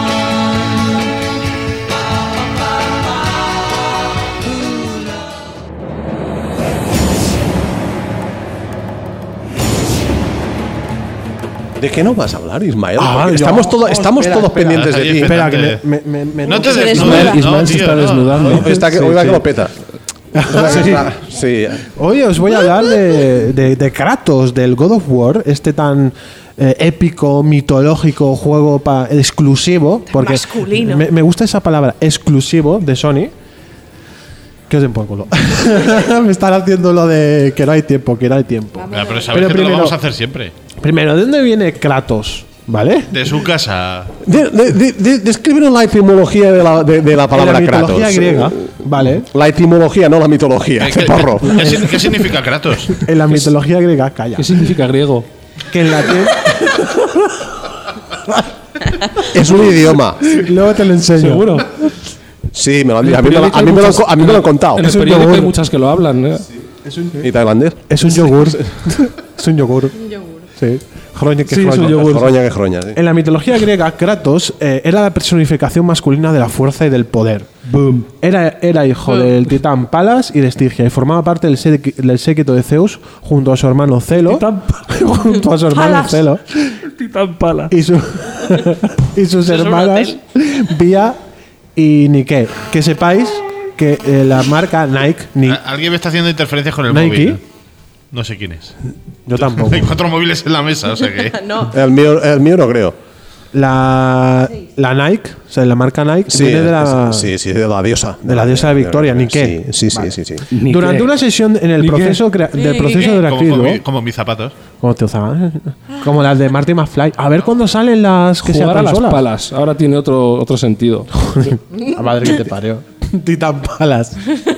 ¿De qué no vas a hablar, Ismael? Ah, Porque yo- estamos, todo- oh, estamos espera, todos espera. pendientes de Ahí, ti. Espera, que Espérate. me, me, me- No te Se desnudes, desnuda. no, Ismael se tío, está no. desnudando. Está que, Sí, oiga sí. que lo peta. Sí. Hoy os voy a hablar de, de- de Kratos, del God of War, este tan eh, épico, mitológico juego pa- exclusivo. Porque masculino. Me, me gusta esa palabra, exclusivo de Sony. Que os den por culo. Me están haciendo lo de que no hay tiempo, que no hay tiempo. Ya, pero sabes Pero que te lo primero- vamos a hacer siempre. Primero, ¿de dónde viene Kratos? ¿Vale? De su casa. De, de, de, de- descríbenos la etimología de la, de, de la palabra En la mitología Kratos. griega, ¿vale? La etimología, no la mitología. ¿Qué, ¡Qué qué- porro! qué sin- qué significa Kratos? En la mitología griega, calla. ¿Qué significa griego? Que en latín. Es un idioma. Luego te lo enseño. Seguro. Sí, me lo han, En el a, mí me lo, periódico a mí hay me lo han muchas- co- a mí me lo han contado. En el Es un periódico hay yogur. muchas que lo hablan. ¿eh? ¿Y tailandés? Es un yogur. Es un yogur. Un yogur. Sí. Jroña que Sí, es un jroña. yogur. Jroña que jroña, sí. En la mitología griega, Kratos eh, era la personificación masculina de la fuerza y del poder. Boom. Era, era hijo del titán Palas y de Estigia y formaba parte del, séqui- del séquito de Zeus junto a su hermano Celo. junto a su hermano Palas. Celo. Titán pala. Y, su- y sus Eso es un hermanas Vía y Nike. Que sepáis que eh, la marca Nike, Ni- A- Alguien me está haciendo interferencias con el Nike. móvil. No sé quién es. yo tampoco. Hay cuatro móviles en la mesa, o sea que. No. El mío, el mío no creo. La, la Nike, o sea, la marca Nike, Sí, viene de la, es- sí, sí, de la diosa. de la diosa de Victoria, Nike. Sí, sí, Vale. sí, sí, sí. Ni Durante qué. una sesión en el Ni qué. proceso crea- del Ni proceso qué. de Como, como, creativo, mi- como mis zapatos. como te usaban, como las de Marty McFly. A ver cuándo salen las que se Jugar a atan las solas. palas. Ahora tiene otro, otro sentido. A madre que te parió. Titan Palas.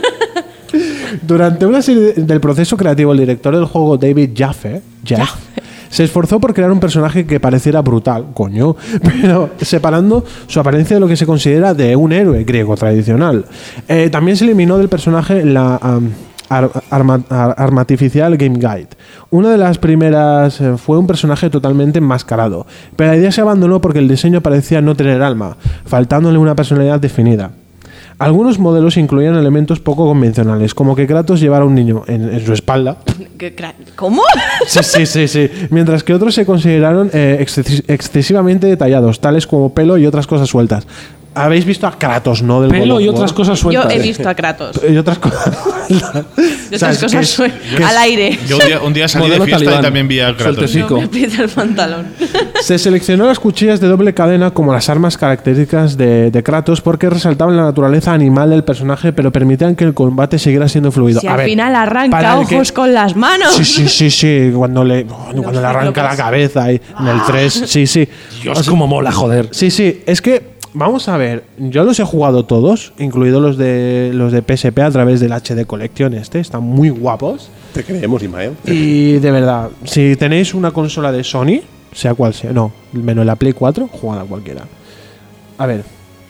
Durante una serie de- del proceso creativo, el director del juego, David Jaffe, Jeff, se esforzó por crear un personaje que pareciera brutal, coño, pero separando su apariencia de lo que se considera de un héroe griego tradicional. Eh, también se eliminó del personaje la am, ar- arma, ar- artificial Game Guide. Una de las primeras eh, fue un personaje totalmente enmascarado, pero la idea se abandonó porque el diseño parecía no tener alma, faltándole una personalidad definida. Algunos modelos incluían elementos poco convencionales, como que Kratos llevara un niño en, en su espalda. ¿Qué cra- ¿Cómo? Sí, sí, sí, sí. Mientras que otros se consideraron eh, exces- excesivamente detallados, tales como pelo y otras cosas sueltas. Habéis visto a Kratos, ¿no? Del Pelo God of y War? otras cosas Yo sueltas. he visto a Kratos. Y otras cosas. Y O sea, otras es que cosas es- sue- que es- al aire. Yo un día, un día salí de Modelo fiesta talibán. y también vi a Kratos. Sueltecico. No me aprieta el pantalón. Se seleccionó las cuchillas de doble cadena como las armas características de, de Kratos porque resaltaban la naturaleza animal del personaje, pero permitían que el combate siguiera siendo fluido. Si A al ver, final arranca para el que- ojos con las manos. Sí, sí, sí, sí. Cuando le, cuando le arranca la cabeza y en el tres. Sí, sí. Dios, cómo mola, joder. Sí, sí. Es que, vamos a ver. Yo los he jugado todos, incluidos los de los de P S P a través del H D Collection este. Están muy guapos. Te creemos, Ismael. Y de verdad, si tenéis una consola de Sony, sea cual sea, no, menos la Play cuatro, jugad a cualquiera. A ver.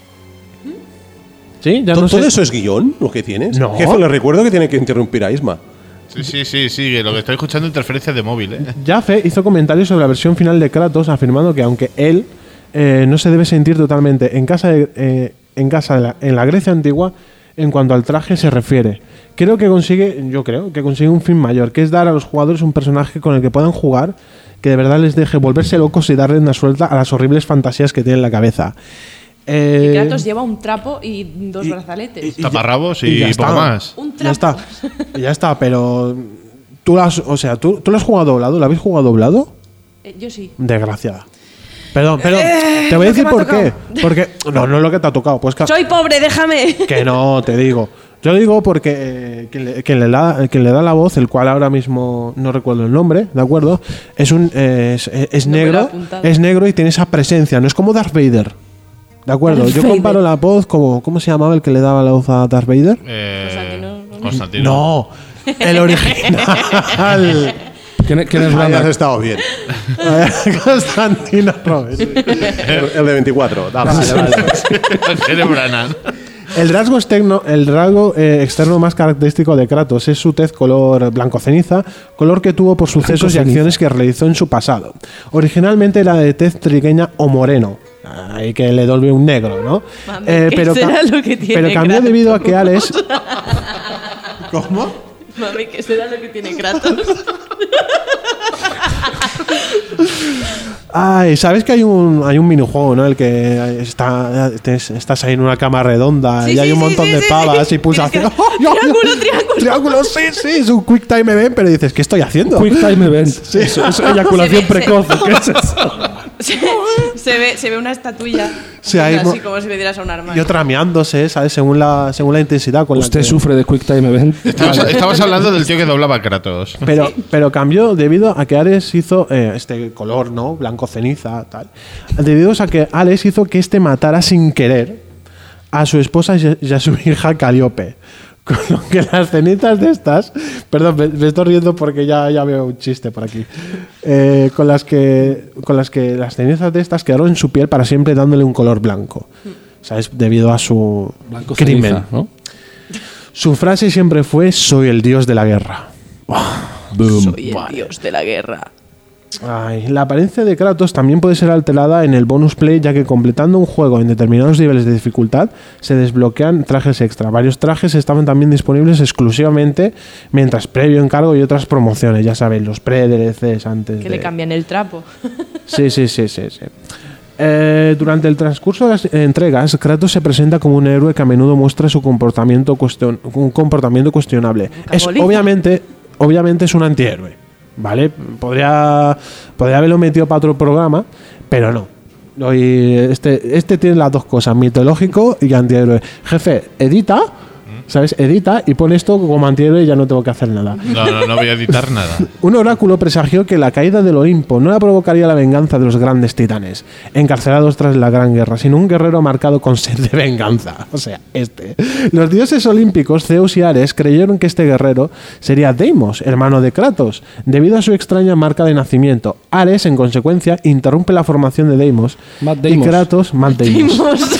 ¿Sí? Ya ¿Todo, no sé. todo eso es guión, lo que tienes? No. Jefe, le recuerdo que tiene que interrumpir a Isma. Sí, sí, sí, sí, que lo que estoy escuchando es interferencias de móvil, ¿eh? Jaffe hizo comentarios sobre la versión final de Kratos, afirmando que aunque él eh, no se debe sentir totalmente en casa, de- eh, en, casa de la, en la Grecia antigua en cuanto al traje se refiere. Creo que consigue, yo creo, que consigue un fin mayor, que es dar a los jugadores un personaje con el que puedan jugar, que de verdad les deje volverse locos y darle una suelta a las horribles fantasías que tienen en la cabeza. Eh, Y Kratos lleva un trapo y dos y- brazaletes. y- y- Taparrabos y y, ya poco está. más. un Ya trapo. está, ya está, pero tú lo has, o sea, tú, tú lo has jugado doblado, ¿lo habéis jugado doblado? Eh, yo sí. Desgraciada. Perdón, pero Eh, te voy a lo que decir me ha por qué. tocado. Porque no, no es lo que te ha tocado. Pues ca- Soy pobre, déjame. que no, te digo. Yo digo porque eh, quien, le, quien le da, quien le da la voz, el cual ahora mismo no recuerdo el nombre, ¿de acuerdo? Es un eh, es, es No me lo he negro, apuntado. es negro y tiene esa presencia. No es como Darth Vader. ¿De acuerdo? Darth Yo Vader. comparo la voz como ¿cómo se llamaba el que le daba la voz a Darth Vader? Eh, Constantino, ¿no? Constantino. No, el original. ¿Quién, quién es Ahí has Branagh? estado bien. Constantino Roberts. El, el de veinticuatro. Dale. Eres Branagh. El rasgo externo, el rasgo eh, externo más característico de Kratos es su tez color blanco ceniza, color que tuvo por sucesos y acciones que realizó en su pasado. Originalmente era de tez trigueña o moreno, ahí que le dolve un negro, ¿no? Mami, Eh, ¿qué pero será ca- lo que tiene pero cambió Kratos? debido a que Alex. ¿Cómo? Mami, ¿qué será lo que tiene Kratos? Ay, ¿sabes que hay un, hay un minijuego, ¿no? El que está, estás ahí en una cama redonda Sí, y hay sí, un sí, montón sí, de sí, pavas sí. y pulsaciones. Tienes que- Triángulo, triángulo. Triángulo, sí, sí, es un quick time event, pero dices, ¿qué estoy haciendo? Quick time event. Eso, es eyaculación Se ve, se- precoz. ¿Qué es eso? Se, se ve, se ve una estatuilla Sí, hay así mo- como si me dieras a un armario. Y otra meándose, ¿sabes? Según la, según la intensidad con Usted la que... sufre de quick time event. Estabas, estabas hablando del tío que doblaba a Kratos. Pero, pero cambió debido a que Ares hizo eh, este color, ¿no? Blanco ceniza, tal. Debido a que Ares hizo que este matara sin querer a su esposa y a- y a su hija Calíope. Con lo que las cenizas de estas. Perdón, me, me estoy riendo porque ya, ya veo un chiste por aquí. Eh, con, las que, con las que las cenizas de estas quedaron en su piel para siempre dándole un color blanco. ¿Sabes? Debido a su Blanco crimen. ceniza, ¿no? Su frase siempre fue: soy el dios de la guerra. Soy el dios de la guerra. Ay, la apariencia de Kratos también puede ser alterada en el bonus play, ya que completando un juego en determinados niveles de dificultad se desbloquean trajes extra. Varios trajes estaban también disponibles exclusivamente mientras previo encargo y otras promociones, ya sabéis, los pre-D L Cs antes Que de... le cambian el trapo. Sí, sí, sí, sí, sí. Eh, durante el transcurso de las entregas, Kratos se presenta como un héroe que a menudo muestra su comportamiento, cuestion- un comportamiento cuestionable. Es, carboliza. obviamente, obviamente es un antihéroe, ¿vale? Podría, podría haberlo metido para otro programa, pero no. No, y Este, este tiene las dos cosas, mitológico y antihéroe. Jefe, edita, ¿sabes? Edita y pone esto como antihéroe y ya no tengo que hacer nada. No, no, no voy a editar nada. Un oráculo presagió que la caída del Olimpo no la provocaría la venganza de los grandes titanes, encarcelados tras la Gran Guerra, sino un guerrero marcado con sed de venganza. O sea, este. Los dioses olímpicos, Zeus y Ares, creyeron que este guerrero sería Deimos, hermano de Kratos, debido a su extraña marca de nacimiento. Ares, en consecuencia, interrumpe la formación de Deimos. Matt Y Deimos. Kratos, Matt Deimos.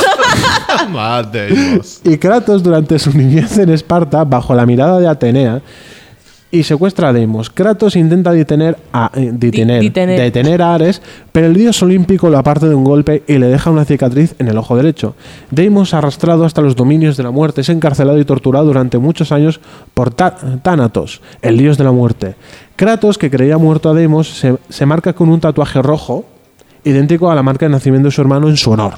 Madre Dios. Y Kratos, durante su niñez en Esparta, bajo la mirada de Atenea, y secuestra a Deimos. Kratos intenta detener a, eh, detener, Di- detener. detener a Ares, pero el dios olímpico lo aparte de un golpe y le deja una cicatriz en el ojo derecho. Deimos, arrastrado hasta los dominios de la muerte, es encarcelado y torturado durante muchos años por Ta- Tánatos, el dios de la muerte. Kratos, que creía muerto a Deimos, se, se marca con un tatuaje rojo, idéntico a la marca de nacimiento de su hermano en su honor.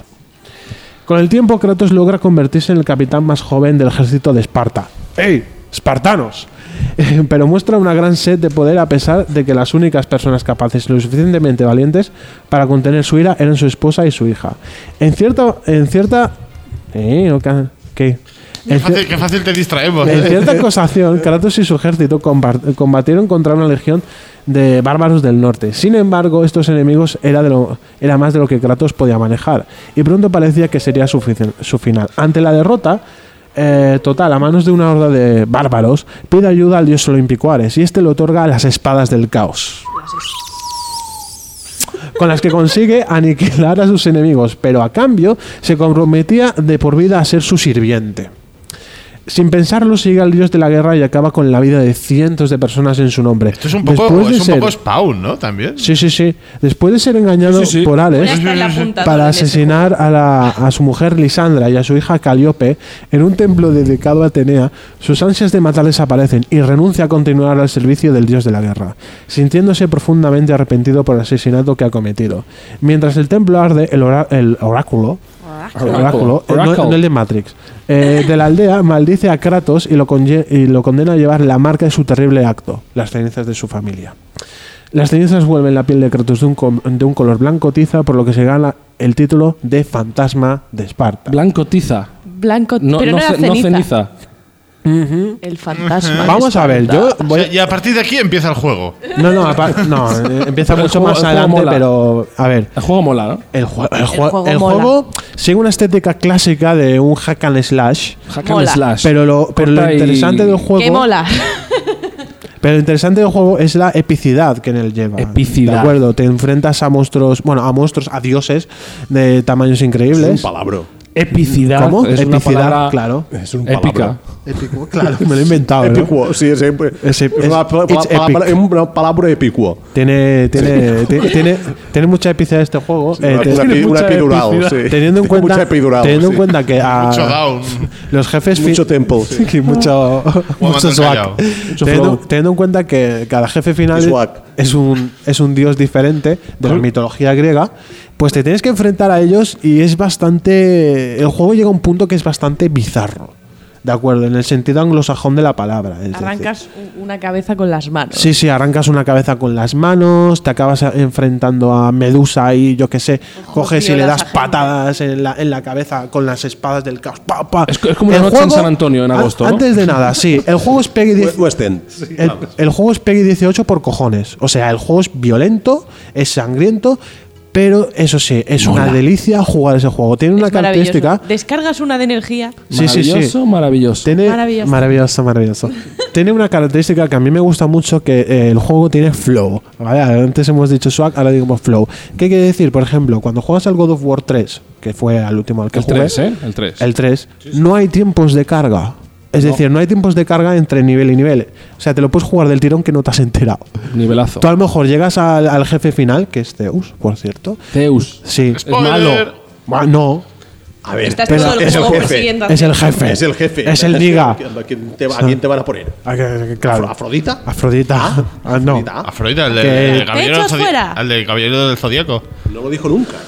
Con el tiempo, Kratos logra convertirse en el capitán más joven del ejército de Esparta. ¡Ey! ¡Espartanos! Eh, Pero muestra una gran sed de poder a pesar de que las únicas personas capaces y lo suficientemente valientes para contener su ira eran su esposa y su hija. En cierta... En cierta eh, no ca- ¿Qué? Qué En cier- fácil, qué fácil te distraemos. en ¿eh? cierta acusación, Kratos y su ejército compar- combatieron contra una legión de bárbaros del norte. Sin embargo, estos enemigos era, de lo, era más de lo que Kratos podía manejar, y pronto parecía que sería su, fi- su final. Ante la derrota eh, total a manos de una horda de bárbaros, pide ayuda al dios olímpico Ares, y este le otorga las espadas del caos, con las que consigue aniquilar a sus enemigos, pero a cambio se comprometía de por vida a ser su sirviente. Sin pensarlo, sigue al dios de la guerra y acaba con la vida de cientos de personas en su nombre. Esto es un poco, Después de es un ser- poco Spawn, ¿no? También. Sí, sí, sí. Después de ser engañado Sí, sí, sí. por Voy a Ares estar en la punta para de ese asesinar a, la- a su mujer Lisandra y a su hija Calíope en un templo dedicado a Atenea, sus ansias de matar desaparecen y renuncia a continuar al servicio del dios de la guerra, sintiéndose profundamente arrepentido por el asesinato que ha cometido. Mientras el templo arde, el, ora- el oráculo, el oráculo, eh, no- Oracle. no el de Matrix, eh, de la aldea maldice a Kratos y lo, conye- y lo condena a llevar la marca de su terrible acto, las cenizas de su familia. Las cenizas vuelven la piel de Kratos de un, com- de un color blanco tiza, por lo que se gana el título de Fantasma de Esparta. Blanco tiza. Blanco, No, pero no, no era ce- no ceniza. ceniza. El fantasma. Vamos a ver, yo O voy- sea, y a partir de aquí empieza el juego. no, no, apa- no, eh, empieza Pero el mucho juego- más el juego adelante, mola. pero a ver. El juego mola, ¿no? El, jue- el, El jue- juego el mola. juego sigue una estética clásica de un hack and slash, Hack and Mola. slash. pero lo, pero lo Corta y- interesante del juego ¡Qué mola! Pero lo interesante del juego es la epicidad que en él lleva. Epicidad. De acuerdo, te enfrentas a monstruos, bueno, a monstruos, a dioses de tamaños increíbles. palabro. Epicidad. ¿Cómo? Es una Epicidad, palabra claro. Es un épica. palabra. Épico, claro, me lo he inventado. ¿no? Epicuo, sí, es, es, Es ep- es una, es- pala- it's palabra, epic. es una palabra epicuo. Tiene, tiene, ti- tiene, tiene mucha epicidad este juego. Eh, Una, te- una, tiene epi- una mucha epidural, epicidad. sí. Teniendo en Tiene cuenta, mucha epidural, teniendo en sí. cuenta que a Mucho down. los jefes fi- Mucho tempo. y mucho, mucho Juan swag. Callao. Mucho Teniendo, flow. teniendo en cuenta que cada jefe final Y swag. es un, es un dios diferente de la mitología griega, pues te tienes que enfrentar a ellos y es bastante. El juego llega a un punto que es bastante bizarro. De acuerdo, en el sentido anglosajón de la palabra. es decir. Arrancas u- una cabeza con las manos. Sí, sí, arrancas una cabeza con las manos, te acabas enfrentando a Medusa y yo qué sé, coges y le das violas a gente. patadas en la, en la cabeza con las espadas del caos. Pa, pa. Es- es como una El noche en San Antonio en an- agosto, ¿no? Antes de nada, sí, el juego es Peggy diez- West End. el, el juego es Peggy dieciocho por cojones. O sea, el juego es violento, es sangriento, pero eso sí, es una delicia jugar ese juego. Tiene una Es maravilloso. característica. Descargas una de energía. Sí, sí, sí. Maravilloso, maravilloso. Tiene, Maravilloso. maravilloso, maravilloso. Tiene una característica que a mí me gusta mucho, que eh, el juego tiene flow. ¿Vale? Antes hemos dicho swag, ahora digamos flow. ¿Qué quiere decir? Por ejemplo, cuando juegas al God of War tres, que fue al último al que El jugué, tres, ¿eh? El tres. el tres, no hay tiempos de carga. Es decir, no hay tiempos de carga entre nivel y nivel. O sea, te lo puedes jugar del tirón que no te has enterado. Nivelazo. Tú a lo mejor llegas al, al jefe final, que es Zeus, por cierto. Zeus. Sí. Es malo. Ah, no. A ver, Estás Pero todo el es el juego jefe. persiguiendo a Es el Zeus. jefe. es el jefe. Es el niga. ¿A quién te, a quién te van a poner? Ah, que- que- claro. ¿Afrodita? Afrodita. Ah, no. Afrodita. Afrodita, el de, Que- el de Caballero del Techos Zodi- fuera. el de Caballero del Zodíaco. No lo dijo nunca.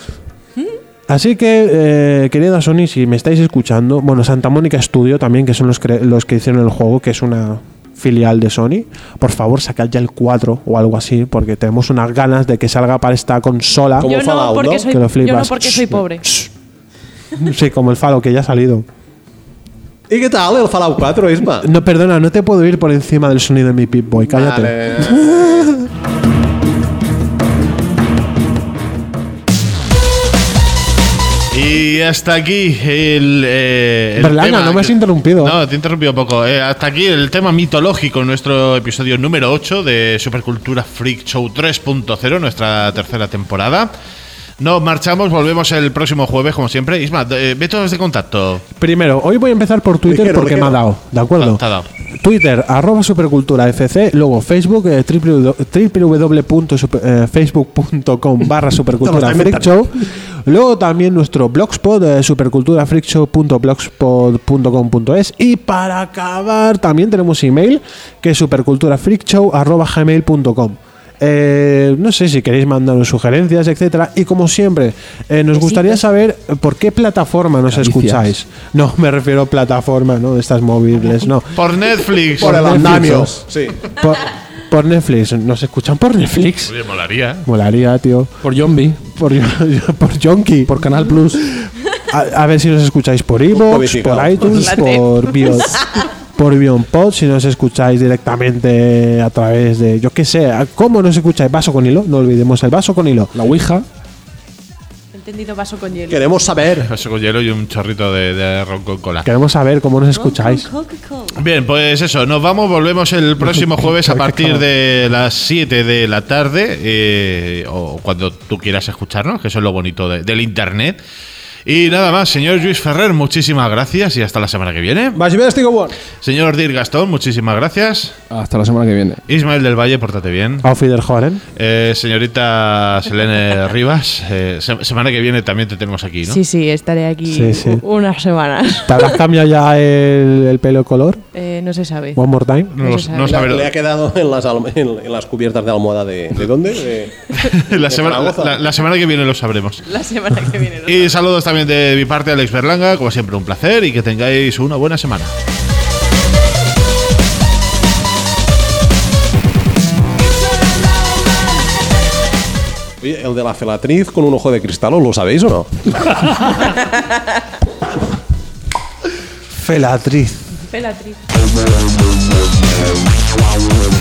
Así que, eh, querida Sony, si me estáis escuchando, bueno, Santa Mónica Studio también, que son los, cre- los que hicieron el juego, que es una filial de Sony, por favor, sacad ya el cuatro o algo así, porque tenemos unas ganas de que salga para esta consola. Como Yo no, Fallout, porque ¿no? soy, Que lo yo no flipas. porque soy pobre. Sí, como el Falo, que ya ha salido. ¿Y qué tal el Fallout cuatro, Isma? No, perdona, no te puedo ir por encima del sonido de mi Pip-Boy, cállate. Vale. Y hasta aquí el. Eh, el Berlanga, tema no me has que- interrumpido. No, te he interrumpido un poco. Eh, hasta aquí el tema mitológico en nuestro episodio número ocho de Supercultura Freak Show tres punto cero, nuestra tercera temporada. Nos marchamos, volvemos el próximo jueves, como siempre. Isma, eh, métodos de contacto. Primero, hoy voy a empezar por Twitter Ligero, porque ligero. me ha dado, ¿de acuerdo? Te ha dado. Twitter, arroba superculturafc, luego Facebook, eh, www punto facebook punto com barra supercultura Te lo freak está show. Luego también nuestro blogspot, eh, superculturafreakshow punto blogspot punto com punto es. Y para acabar, también tenemos email, que es superculturafreakshow arroba gmail punto com. Eh, no sé si queréis mandarnos sugerencias, etcétera. Y como siempre, eh, nos gustaría saber eh, por qué plataforma nos Caricias. escucháis. No, me refiero a plataforma, ¿no? De estas móviles, no. Por Netflix. Por el Netflix. andamio. Sí. Por, por Netflix. ¿Nos escuchan por Netflix? Oye, molaría. Molaría, tío. Por Zombie. Por, por Yonki. Por Canal Plus. A, a ver si nos escucháis por iVoox, Codificado. por iTunes, La T. por Bio, por BeyondPod, si nos escucháis directamente a través de, yo qué sé, ¿cómo nos escucháis? Vaso con hilo, no olvidemos el vaso con hilo. La Ouija. Entendido vaso con hielo. Queremos saber. Eso con hielo y un chorrito de, de ron con cola. Queremos saber cómo nos escucháis. Coca-Cola. Bien, pues eso, nos vamos, volvemos el próximo jueves a partir de las siete de la tarde, eh, o cuando tú quieras escucharnos, que eso es lo bonito de- del internet. Y nada más, señor Luis Ferrer, muchísimas gracias y hasta la semana que viene. Vas a ver este gobón. Señor Dir Gastón, muchísimas gracias. Hasta la semana que viene. Ismael del Valle, pórtate bien. Auf Wiederhören. Eh, señorita Selene Rivas, eh, se- semana que viene también te tenemos aquí, ¿no? Sí, sí, estaré aquí Sí, sí. u- unas semanas. ¿Te habrás cambiado ya el, el pelo de color? Eh, no se sabe. One more time. No, No lo- se sabe. no Le, sabe- le ha quedado en las, alm- en, en las cubiertas de almohada de. ¿De dónde? De- la, semana, Zaragoza. la- la semana que viene lo sabremos. La semana que viene. ¿no? Y saludos también de mi parte, Alex Berlanga, como siempre un placer y que tengáis una buena semana. Oye, el de la felatriz con un ojo de cristal, ¿os lo sabéis o no? Felatriz. Pelatriz. Wow.